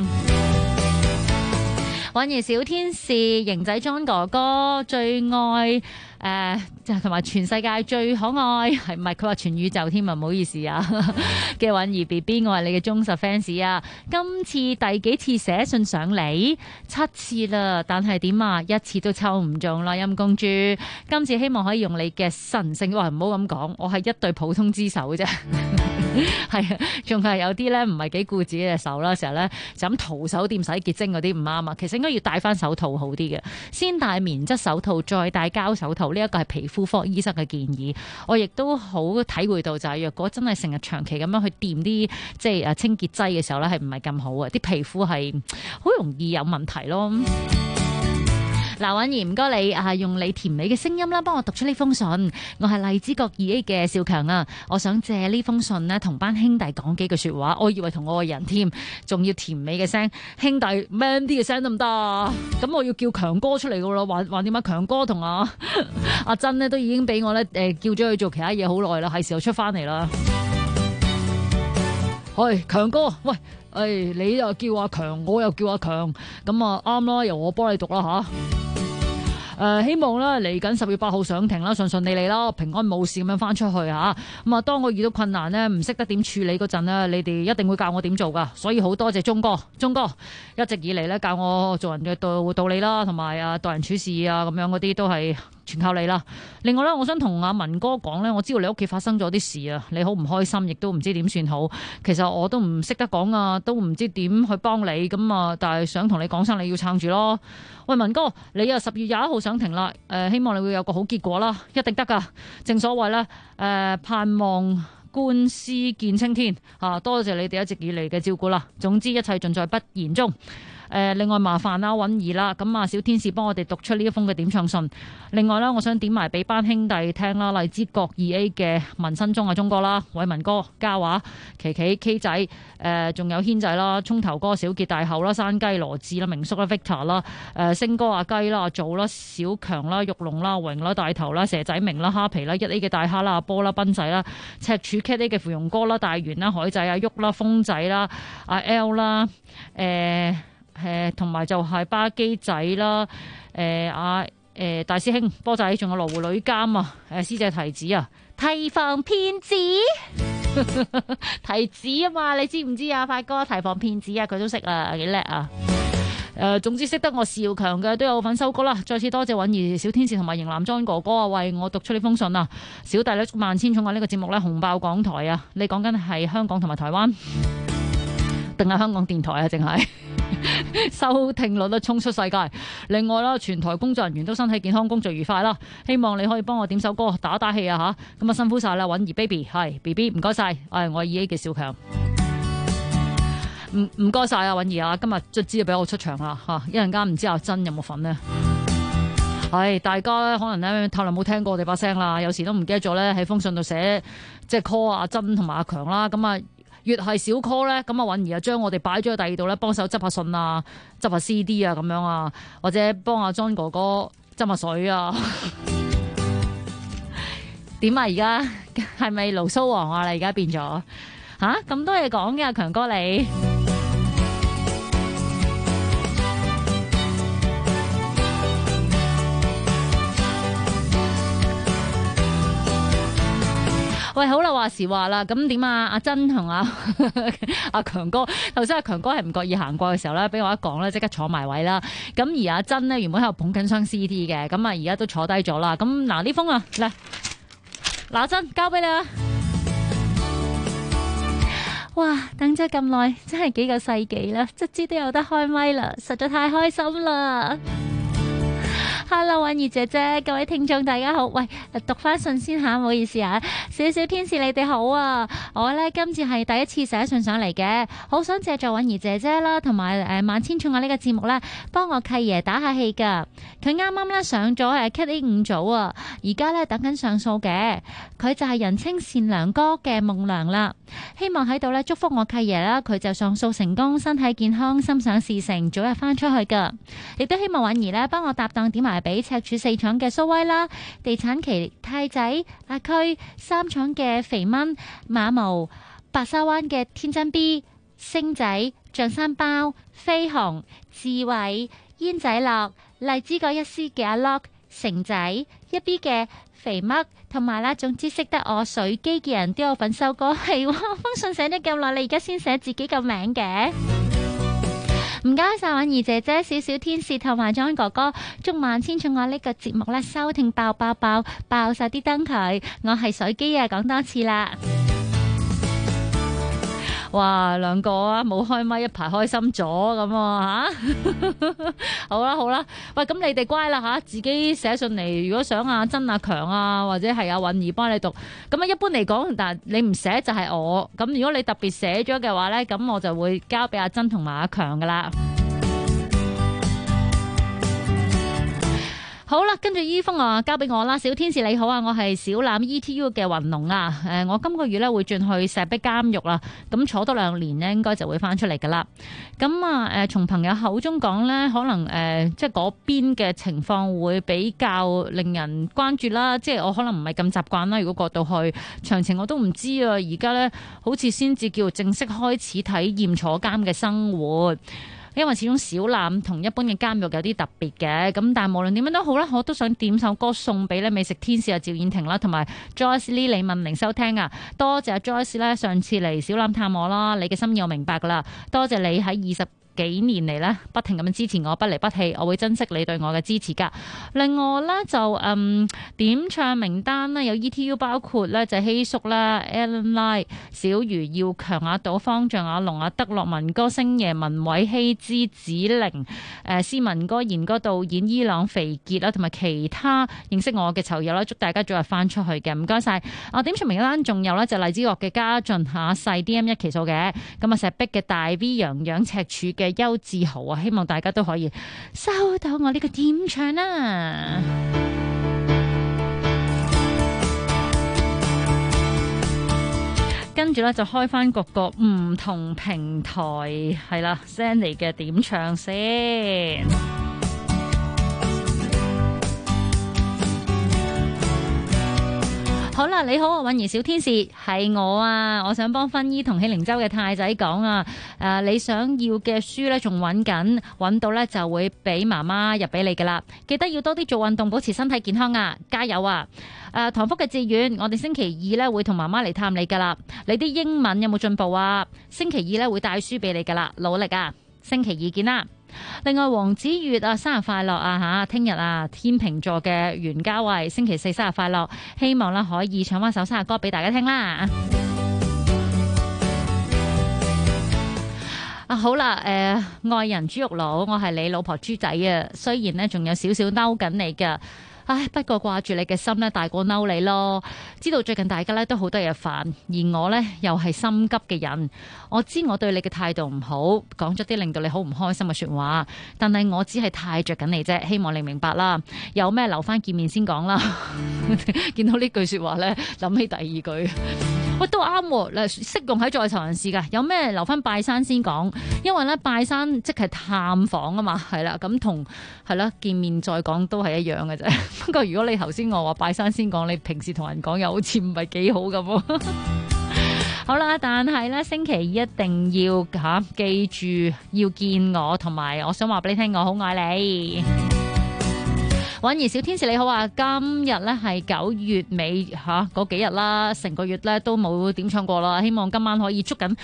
韻兒小天使，型仔 John 哥哥最愛同埋全世界最可愛，係唔係佢話全宇宙添啊？唔好意思啊嘅韻兒 BB， 我係你嘅忠實 fans 啊！今次第幾次寫信上嚟？7次啦，但係點啊？一次都抽唔中啦，陰公豬！今次希望可以用你嘅神聖，話唔好咁講，我係一對普通之手啫。係啊，仲係有啲咧唔係幾顧自己嘅手啦，成日咧就咁徒手掂洗潔精嗰啲唔啱啊！其實應該要戴翻手套好啲嘅，先戴棉質手套，再戴膠手套。呢一個係皮膚科醫生嘅建議，我亦都好體會到就係，若果真係成日長期咁樣去掂啲即係清潔劑嘅時候咧，係唔係咁好啊？啲皮膚係好容易有問題咯。嗱，韻兒唔該你用你甜美嘅聲音啦，幫我讀出呢封信。我係荔枝角2A 嘅少強啊，我想借呢封信呢，同班兄弟講幾句說話。我以為同我個人添，仲要甜美嘅聲，兄弟 man 啲嘅聲得唔得啊？咁我要叫強哥出嚟噶咯，話點解強哥同阿珍呢都已經俾我咧叫咗去做其他嘢好耐啦，係時候出翻嚟啦。喂，強哥，喂，你又叫阿強，我又叫阿強，咁啊啱啦，由我幫你讀啦吓。希望咧嚟緊10月8號上庭啦，順順利利啦，平安冇事咁樣翻出去吓。咁啊，當我遇到困難呢，唔識得點處理嗰陣呢，你哋一定會教我點做噶。所以好多謝鐘哥一直以嚟咧教我做人嘅道理啦，同埋待人處事啊咁樣嗰啲都係全靠你啦。另外咧，我想同阿文哥講咧，我知道你屋企發生咗啲事啊，你好唔開心，亦都唔知點算好。其實我都唔識得講啊，都唔知點去幫你咁啊，但係想同你講聲，你要撐住咯。喂，文哥，你啊10月21號上庭啦，希望你會有個好結果啦，一定得噶。正所謂咧，盼望官司見青天啊！多謝你哋一直以嚟嘅照顧啦。總之一切盡在不言中。另外麻煩啦，韻兒啦，咁啊小天使幫我哋讀出呢一封嘅點唱信。另外啦，我想點埋俾班兄弟聽啦，荔枝角2A 嘅文新中啊鐘哥啦，偉文哥、嘉華、琪琪、K 仔，仲有軒仔啦、葱頭哥、小傑、大口啦、山雞、羅志啦、明叔啦、Victor 啦、星哥阿雞啦、阿祖啦、小強啦、玉龍啦、榮啦、大頭啦、蛇仔明啦、蝦皮啦、1A 嘅大蝦啦、阿波啦、斌仔啦、赤柱 K A 嘅芙蓉哥啦、大圓啦、海仔阿旭啦、風仔啦、阿 L 啦、同埋就係巴基仔啦，大師兄波仔，仲有羅湖女監啊，師姐提子啊，提防騙子提子啊嘛，你知唔知啊？快哥提防騙子啊，佢都識啊，幾叻啊！總之識得我邵強嘅都有份收歌啦。再次多謝韻兒小天使同埋型男 John 哥哥啊，為我讀出呢封信啊！小弟咧萬千寵愛呢個節目咧紅爆港台啊！你講緊係香港同埋台灣，定係香港電台啊？淨係收聽率都衝出世界。另外啦，全台工作人員都身體健康，工作愉快啦。希望你可以幫我點首歌打打氣啊吓！咁啊辛苦晒啦，韻兒 baby 係 BB 唔該晒，我係2A 嘅小強。唔該晒啊，韻兒啊，今日卒之俾我出場啦吓，一陣間唔知阿珍有冇份呢？係大家咧可能咧太耐冇聽過我哋把聲啦，有時都唔記得咗咧喺封信度寫即係 call 阿珍同埋阿強啦，咁啊越係少 call 咧，咁啊韻兒啊將我哋擺咗喺第二度咧，幫手執下信啊，執下 CD 啊咁樣啊，或者幫阿 John 哥哥斟下水啊。點啊？而家係咪牢騷王啊？你而家變咗吓咁多嘢講嘅，強哥你。喂，好啦，話時話啦，咁點啊？阿珍同阿強哥，頭先阿強哥係唔覺意行過嘅時候咧，俾我一講咧，即刻坐埋位啦。咁而阿珍呢，原本喺度捧緊箱 CD 嘅，咁啊而家都坐低咗啦。咁嗱呢封啊，嚟，嗱阿珍交俾你啊！哇，等咗咁耐，真係幾個世紀啦，卒之都有得開咪啦，實在太開心啦！ Hello， 婉儀姐姐，各位聽眾大家好。喂，讀翻信先吓，唔好意思啊。小小天使你哋好啊，我呢今次係第一次寫信上嚟嘅，好想借助婉儀姐姐啦，同埋萬千寵愛呢個節目呢，幫我契爺打下氣噶。佢啱啱呢上咗KA5組啊，而家呢等緊上訴嘅。佢就係人稱善良哥嘅夢良啦，希望喺度呢祝福我契爺啦，佢就上訴成功，身體健康，心想事成，早日翻出去噶。亦都希望婉儀呢幫我搭檔點埋俾赤柱4廠嘅蘇威啦，地產期太仔、阿區3廠嘅肥蚊、馬毛、白沙灣嘅天真 B、星仔、象山包、飛鴻、智偉、煙仔樂、荔枝角一絲嘅阿 Lock、成仔、一 B 嘅肥嘜，同埋啦，總之識得我水機嘅人都有份收歌。係喎，封信寫咗咁耐，你而家先寫自己個名嘅。唔該晒婉儀姐姐、小小天使同埋莊哥哥，祝萬千寵愛呢個節目咧收聽爆爆爆爆晒啲燈佢，我係水機啊，講多次啦。哇，兩個啊冇開咪一排開心咗咁啊吓！好啦好啦，喂，咁你哋乖啦吓，自己寫信嚟。如果想阿珍、阿強啊，或者係阿允兒幫你讀，咁啊一般嚟講，但係你唔寫就係我。咁如果你特別寫咗嘅話咧，咁我就會交俾阿珍同埋阿強噶啦。好啦，跟住依封啊，交俾我啦。小天使你好啊，我係小欖 ETU 嘅雲龍啊。我今個月咧會轉去石壁監獄啦，咁坐多2年呢，應該就會翻出嚟噶啦。咁啊，從朋友口中講咧，可能即係嗰邊嘅情況會比較令人關注啦。即係我可能唔係咁習慣啦。如果過到去詳情我都唔知啊。而家咧好似先至叫正式開始體驗坐監嘅生活。因為始終小欖同一般嘅監獄有啲特別嘅，咁但係無論點樣都好啦，我都想點首歌送俾咧美食天使啊趙燕婷啦，同埋 Joyce Lee 李文玲收聽啊，多謝 Joyce 咧上次嚟小欖探我啦，你嘅心意我明白噶啦，多謝你喺20幾年嚟咧，不停咁樣支持我，不離不棄，我會珍惜你對我嘅支持噶。另外咧就點唱名單咧有 ETU 包括咧就希叔啦、Alan Lai、小魚、耀強、阿島、方丈、阿龍、阿德樂、文哥、星爺、文偉、希之、子玲、斯文哥、賢哥、導演、伊朗、肥傑啦，同埋其他認識我嘅囚友啦，祝大家早日翻出去嘅，唔該晒。點唱名單仲有咧就荔枝角嘅家俊下細 DM1 期數嘅，咁啊石壁嘅大 V 洋洋赤柱嘅邱志豪啊，希望大家都可以收到我呢個點唱啦。跟住咧就開翻各個唔同平台係啦 send 嚟嘅點唱先。好啦，你好啊，允兒小天使，係我啊，我想幫薰衣同喜靈洲嘅太仔講啊，你想要嘅書咧仲揾緊，揾到咧就會俾媽媽入俾你噶啦，記得要多啲做運動，保持身體健康啊，加油啊！唐福嘅志願，我哋星期2咧會同媽媽嚟探你噶啦，你啲英文有冇進步啊？星期2咧會帶書俾你噶啦，努力啊！星期2見啦。另外黃子月啊，生日快樂啊吓！聽日啊天秤座嘅袁嘉慧星期4生日快樂，希望啦可以唱翻首生日歌俾大家聽啦。好啦，愛人豬肉佬，我係你老婆豬仔啊，雖然呢仲有少少嬲緊你噶。唉，不過掛住你嘅心咧大過嬲你咯。知道最近大家咧都好多嘢煩，而我咧又係心急嘅人。我知我對你嘅態度唔好，講咗啲令到你好唔開心嘅說話，但係我只係太着緊你啫，希望你明白啦。有咩留翻見面先講啦。見到呢句說話咧，諗起第2句。喂，都啱喎，適用喺在囚人士噶。有咩留翻拜山先講，因為咧拜山即係探訪啊嘛，係啦，咁同係啦見面再講都係一樣嘅啫。不過如果你頭先我話拜山先講，你平時同人講又好似唔係幾好咁。好啦，但係咧星期一定要記住要見我，同埋我想話俾你聽，我好愛你。允兒小天使你好啊，今日咧係9月尾嗰幾日啦，成個月咧都冇點唱過啦，希望今晚可以捉緊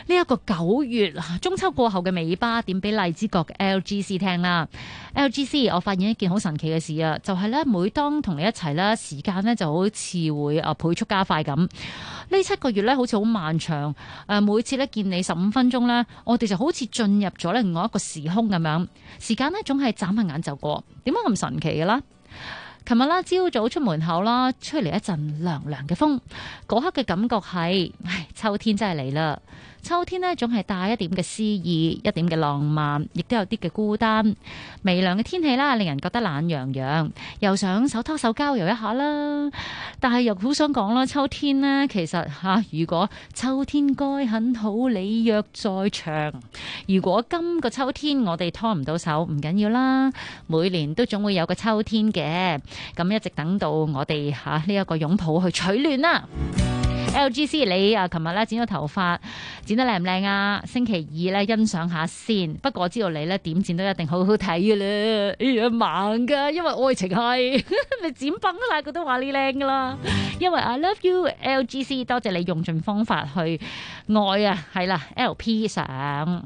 呢一個9月中秋過後嘅尾巴，點俾荔枝角嘅 LGC 聽啦。LGC， 我發現一件好神奇嘅事啊，就係咧，每當同你一齊咧，時間咧就好似會倍速加快咁。呢7個月咧，好似好漫長。每次咧見你15分鐘咧，我哋就好似進入咗另外一個時空咁樣。時間咧總係眨下眼就過，點解咁神奇嘅啦？琴日啦，朝早出門口啦，吹嚟一陣涼涼嘅風，嗰刻嘅感覺係，秋天真係嚟啦！秋天呢，總係帶一點嘅詩意，一點嘅浪漫，亦都有啲嘅孤單。微涼嘅天氣啦，令人覺得懶洋洋，又想手拖手郊遊一下啦。但係又好想講啦，秋天呢，其實如果秋天該很好，你約在場。如果今個秋天我哋拖唔到手，唔緊要啦，每年都總會有個秋天嘅。咁一直等到我哋呢一個擁抱去取暖啦。LGC， 你琴日咧剪咗頭髮，剪得靚唔靚啊？星期二咧欣賞下先。不過我知道你咧點剪都一定好好睇嘅啦。哎呀，盲噶，因為愛情係你剪崩晒佢都話你靚噶啦。因為 I love you LGC， 多謝你用盡方法去愛啊，係啦 LP 上。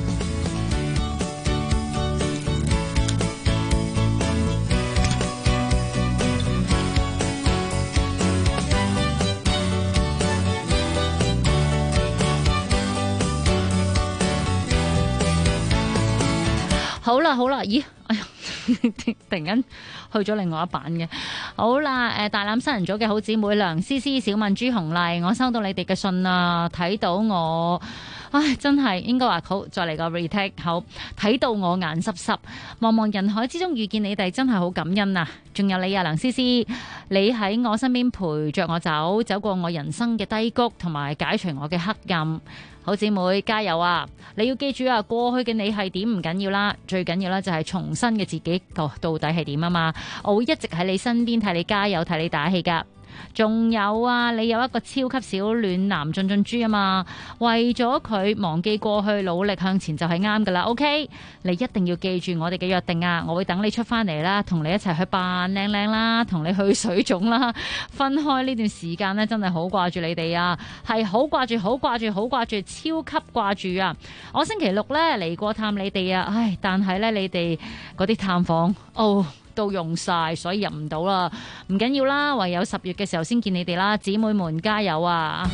好啦，咦，哎呀，突然間去咗另外一版嘅。好啦，大欖新人組嘅好姊妹梁思思、小敏、朱紅麗，我收到你哋嘅信啊，睇到我，真係應該話好，再嚟個 retake， 好，睇到我眼濕濕，茫茫人海之中遇見你哋，真係好感恩啊！仲有你啊，梁思思，你喺我身邊陪着我走過我人生嘅低谷，同埋解除我嘅黑暗。好姊妹加油啊！你要記住啊，過去嘅你係點唔緊要啦，最緊要啦就係重新嘅自己到底係點啊嘛！我會一直喺你身邊替你加油，替你打氣噶。仲有啊，你有一個超級小暖男進進豬啊嘛，為咗佢忘記過去，努力向前就係啱噶啦。OK， 你一定要記住我哋嘅約定啊！我會等你出翻嚟啦，同你一齊去扮靚靚啦，同你去水腫啦。分開呢段時間呢，真係好掛住你哋啊，係好掛住，超級掛住啊！我星期六呢嚟過探你哋啊，但係呢，你哋嗰啲探訪都用晒，所以入唔到啦。唔緊要啦，唯有10月嘅時候先見你哋啦，姊妹們加油啊！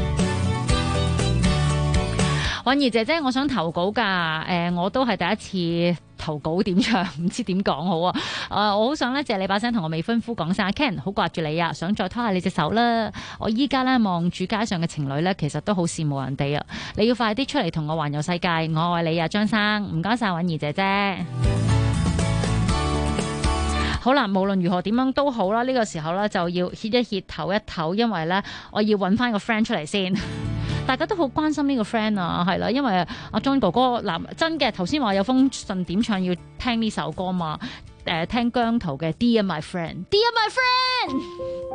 允兒姐姐，我想投稿噶，我都係第一次投稿點唱，唔知點講好啊！我好想咧借你把聲同我未婚夫講聲，阿 Ken 好掛住你啊，想再拖下你隻手啦！我依家咧望住街上嘅情侶咧，其實都好羨慕人哋啊！你要快啲出嚟同我環遊世界，我愛你啊，張生，唔該晒允兒姐姐。好啦，無論如何點樣都好啦，呢個時候咧就要歇一歇唞一唞，因為咧我要揾翻個 friend 出嚟先。大家都好關心呢個 friend 啊，係啦，因為阿 John 哥哥嗱真嘅頭先話有封信點唱要聽呢首歌嘛，聽姜濤嘅 Dear My Friend，Dear My Friend。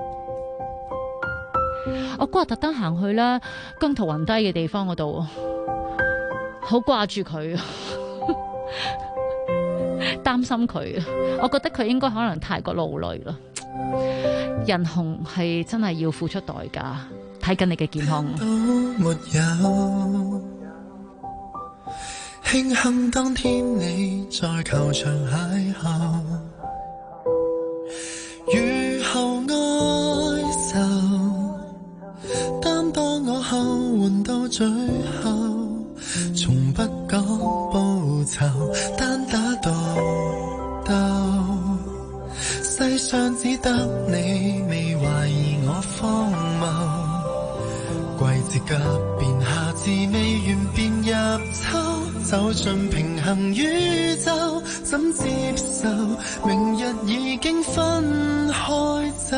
我嗰日特登行去啦姜濤暈低嘅地方嗰度，好掛住佢。擔心佢，我覺得佢應該可能太過勞累啦。人紅係真係要付出代價，睇緊你嘅健康。 都沒有，慶幸當天你在球場邂逅，雨後哀愁，擔當我後援到最後，從不講報酬，單打獨鬥，世上只得你未懷疑我荒謬，季節急變，夏至未完便入秋，走進平衡宇宙，怎接受明日已經分開走？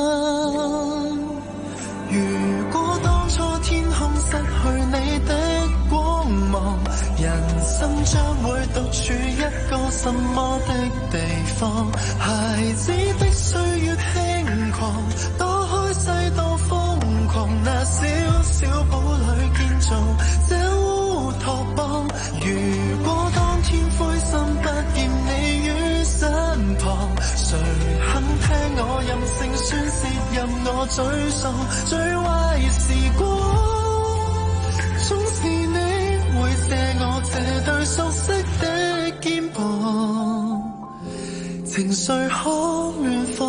如果當初天空失去你的光芒，人生將會獨處一個什麼的地方？孩子的歲月輕狂，多開世多瘋狂，那小小堡壘建造這烏托邦。如果當天灰心不見你於身旁，誰肯聽我任性宣泄，任我沮喪？最壞時光總是情緒可暖放。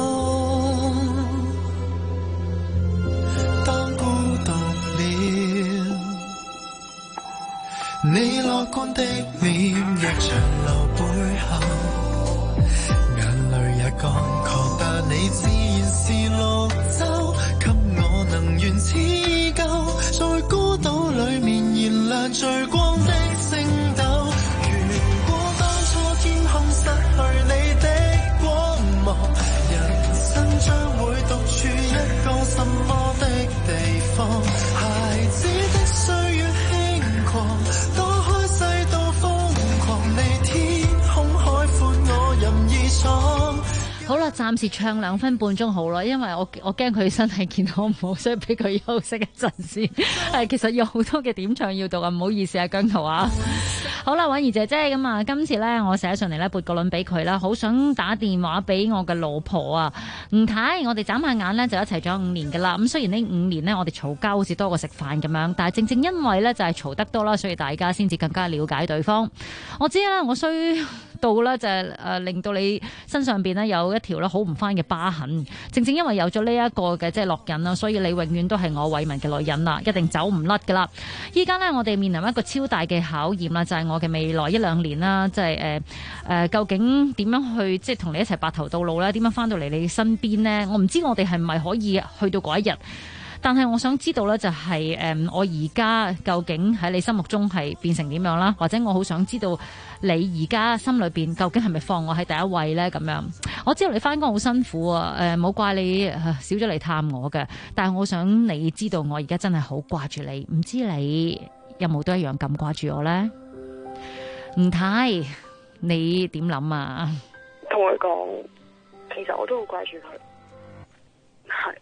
當孤獨了，你樂觀的臉若長流背後，眼淚也乾涸，但你自然是綠洲，給我能源似舊，在孤島裡面燃亮最光的星斗。如果當初天空失去你的光芒，人生將會獨處一個什麼的地方？孩子的歲月輕狂，躲開世道瘋狂，你天空海闊，我任意闖。 好啦，暫時唱2分半鐘好啦，因為我驚佢身體健康唔好，所以俾佢休息一陣先。其實有好多嘅點唱要讀啊，唔好意思啊，姜濤啊。好啦，婉兒姐姐咁啊，今次咧我寫上嚟咧撥個輪俾佢啦，好想打電話俾我嘅老婆啊，吳太，我哋眨下眼咧就一齊咗5年噶啦。咁雖然呢5年咧我哋嘈交好似多過食飯咁樣，但係正正因為咧就係嘈得多啦，所以大家先至更加了解對方。我知啦，我衰到咧就係令到你身上邊咧有一條咧好唔翻嘅疤痕，正正因為有咗呢一個嘅即係烙印啦，所以你永遠都係我偉文嘅女人啦，一定走唔甩噶啦。依家咧我哋面臨一個超大嘅考驗啦，就係我嘅未來1-2年啦，即係究竟點樣去即係同你一齊白頭到老咧？點樣翻到嚟你身邊咧？我唔知我哋係咪可以去到嗰一日。但係我想知道咧，就係我而家究竟喺你心目中係變成點樣啦？或者我好想知道你而家心裏邊究竟係咪放我喺第一位咧？咁樣我知道你翻工好辛苦啊，冇怪你少咗嚟探我嘅，但係我想你知道我而家真係好掛住你，唔知你有冇都一樣咁掛住我咧？吳太，你點諗啊？ 同佢講，其實我都好掛住佢，係。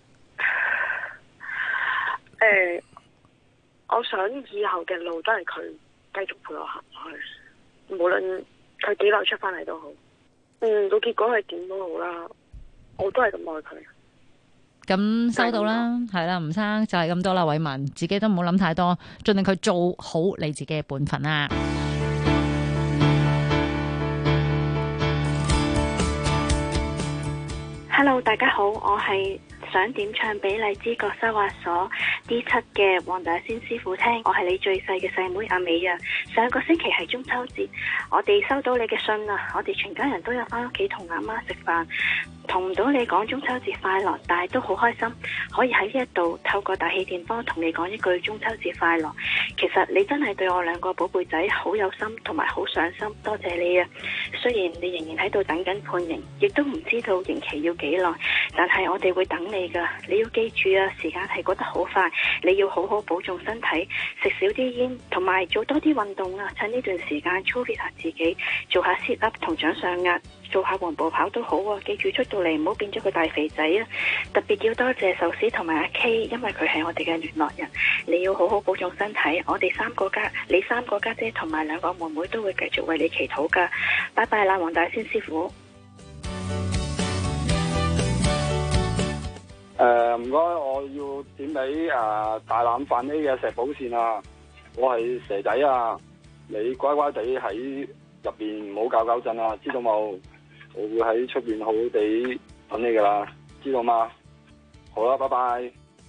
我想以後嘅路都係佢繼續陪我行落去，無論佢幾耐出翻嚟都好，個結果係點都好啦，我都係咁愛佢。 咁收到啦，係啦，吳生就係咁多啦，偉文自己都唔好諗太多，盡力去做好你自己嘅本分啦。 Hello， 大家好，我係想點唱俾荔枝角收押所 D7 嘅黃大仙師傅聽，我係你最細嘅細妹阿美啊。上個星期係中秋節，我哋收到你嘅信啊，我哋全家人都有翻屋企同阿媽食飯，同唔到你講中秋節快樂，但係都好開心，可以喺呢一度透過大氣電波同你講一句中秋節快樂。其實你真係對我2個寶貝仔好有心同埋好上心，多謝你啊！雖然你仍然喺度等緊判刑，亦都唔知道刑期要幾耐，但係我哋會等你噶。你要記住啊，時間係過得好快，你要好好保重身體，食少啲煙，同埋做多啲運動啊！趁呢段時間操練下自己，做下 sit up 同掌上壓，做下黃步跑都好啊！記住出到嚟唔好變咗個大肥仔啊！特別要多謝壽司同埋阿 K， 因為佢係我哋嘅聯絡人。你要好好保重身體，我哋你3個家姐同埋2個妹妹都會繼續為你祈禱噶。拜拜啦，黃大仙師傅。 唔該，我要點俾大欖飯呢嘅石寶線啊！我係蛇仔啊！你乖乖地喺入邊唔好搞震啊，知道冇？我會喺出邊好好地等你噶啦，知道嗎？好啦，拜拜。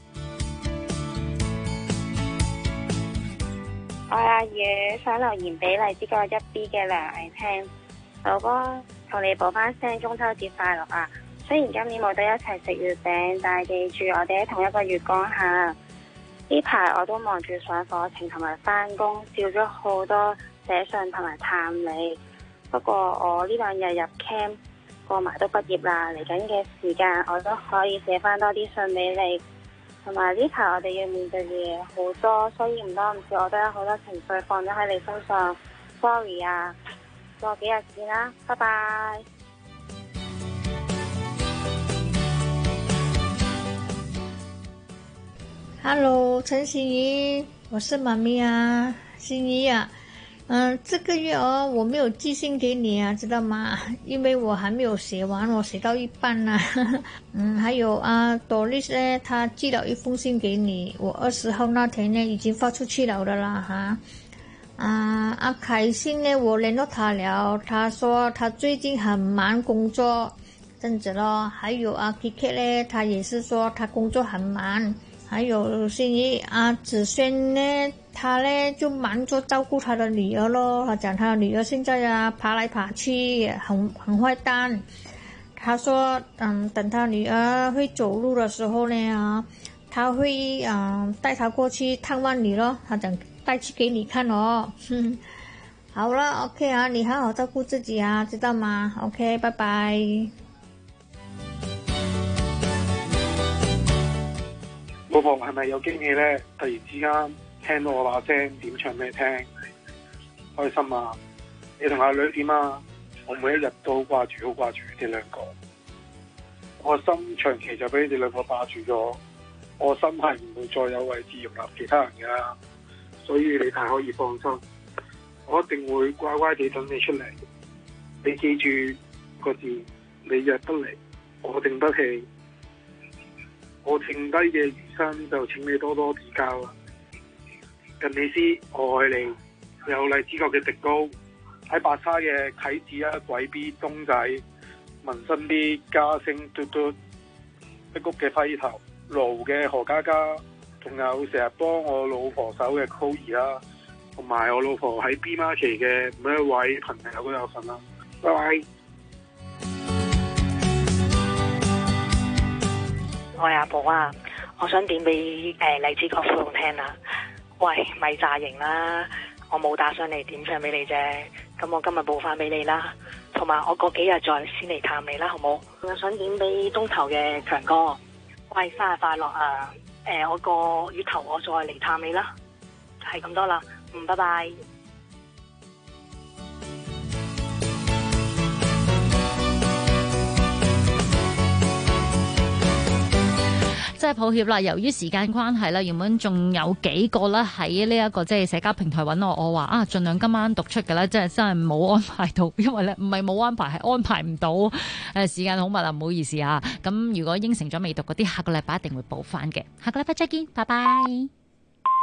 我阿爺想留言俾荔枝角1B 嘅梁毅聽，老哥同你報翻聲中秋節快樂啊！雖然今年冇得一齊食月餅，但係記住我哋喺同一個月光下。呢排我都忙住上課程同埋翻工，少咗好多寫信同埋探你。不過我呢2日入 camp 過埋都畢業啦，嚟緊嘅時間我都可以寫翻多啲信俾你。同埋呢排我哋要面對嘅嘢好多，所以唔多唔少我都有好多情緒放咗喺你身上。Sorry 啊，過幾日見啦，拜拜。 Hello， 陳心怡，我是媽咪啊，心怡啊，這個月我沒有寄信給你啊，知道嗎？因為我還沒有寫完，我寫到一半啦。還有Doris 呢，她寄了一封信給你，我20號那天呢已經發出去了的啦哈。 阿凱欣呢，我聯絡他了，他說他最近很忙工作，這樣子咯。還有阿 Kiki 呢，他也是說他工作很忙。還有心怡阿子軒呢，他呢就忙着照顧他的女兒咯。他講他的女兒現在啊爬來爬去，很壞蛋。他說等他女兒會走路的時候呢，他會帶他過去探望你咯。他講帶去給你看哦。好了 ，OK 啊，你好好照顧自己啊，知道嗎 ？OK， 拜拜。 老婆係咪有驚喜呢？突然之間聽到我把聲點唱俾你聽，開心啊！你同阿女點啊？我每一日都好掛住你哋兩個，我心長期就俾你哋兩個霸住咗，我心係唔會再有位置容納其他人噶，所以你哋可以放心，我一定會乖乖地等你出嚟。你記住個字，你約得嚟，我定得起。我剩低嘅餘生就請你多多指教啦。近你知我愛你，有荔枝角嘅迪高，喺白沙嘅啟智啊、鬼 B 東仔、民生 B 嘉星嘟嘟、碧谷嘅輝頭、盧嘅何嘉嘉，仲有成日幫我老婆手嘅 Chloe 啦，同埋我老婆喺 B Market 嘅每一位朋友都有份啦。拜拜。 我係阿寶啊，我想點俾荔枝角芙蓉聽啊。喂，咪詐型啦，我冇打上嚟點唱俾你啫。咁我今日報翻俾你啦，同埋我過幾日再先嚟探你啦，好冇？我想點俾東頭嘅強哥，喂，生日快樂啊！我個月頭我再嚟探你啦，係咁多啦，拜拜。 真係抱歉啦，由於時間關係啦，原本仲有幾個咧喺呢一個即係社交平台揾我話啊，盡量今晚讀出嘅咧，真係冇安排到，因為咧唔係冇安排，係安排唔到。時間好密啊，唔好意思啊。咁如果應承咗未讀嗰啲，下個禮拜一定會補翻嘅。下個禮拜再見，拜拜。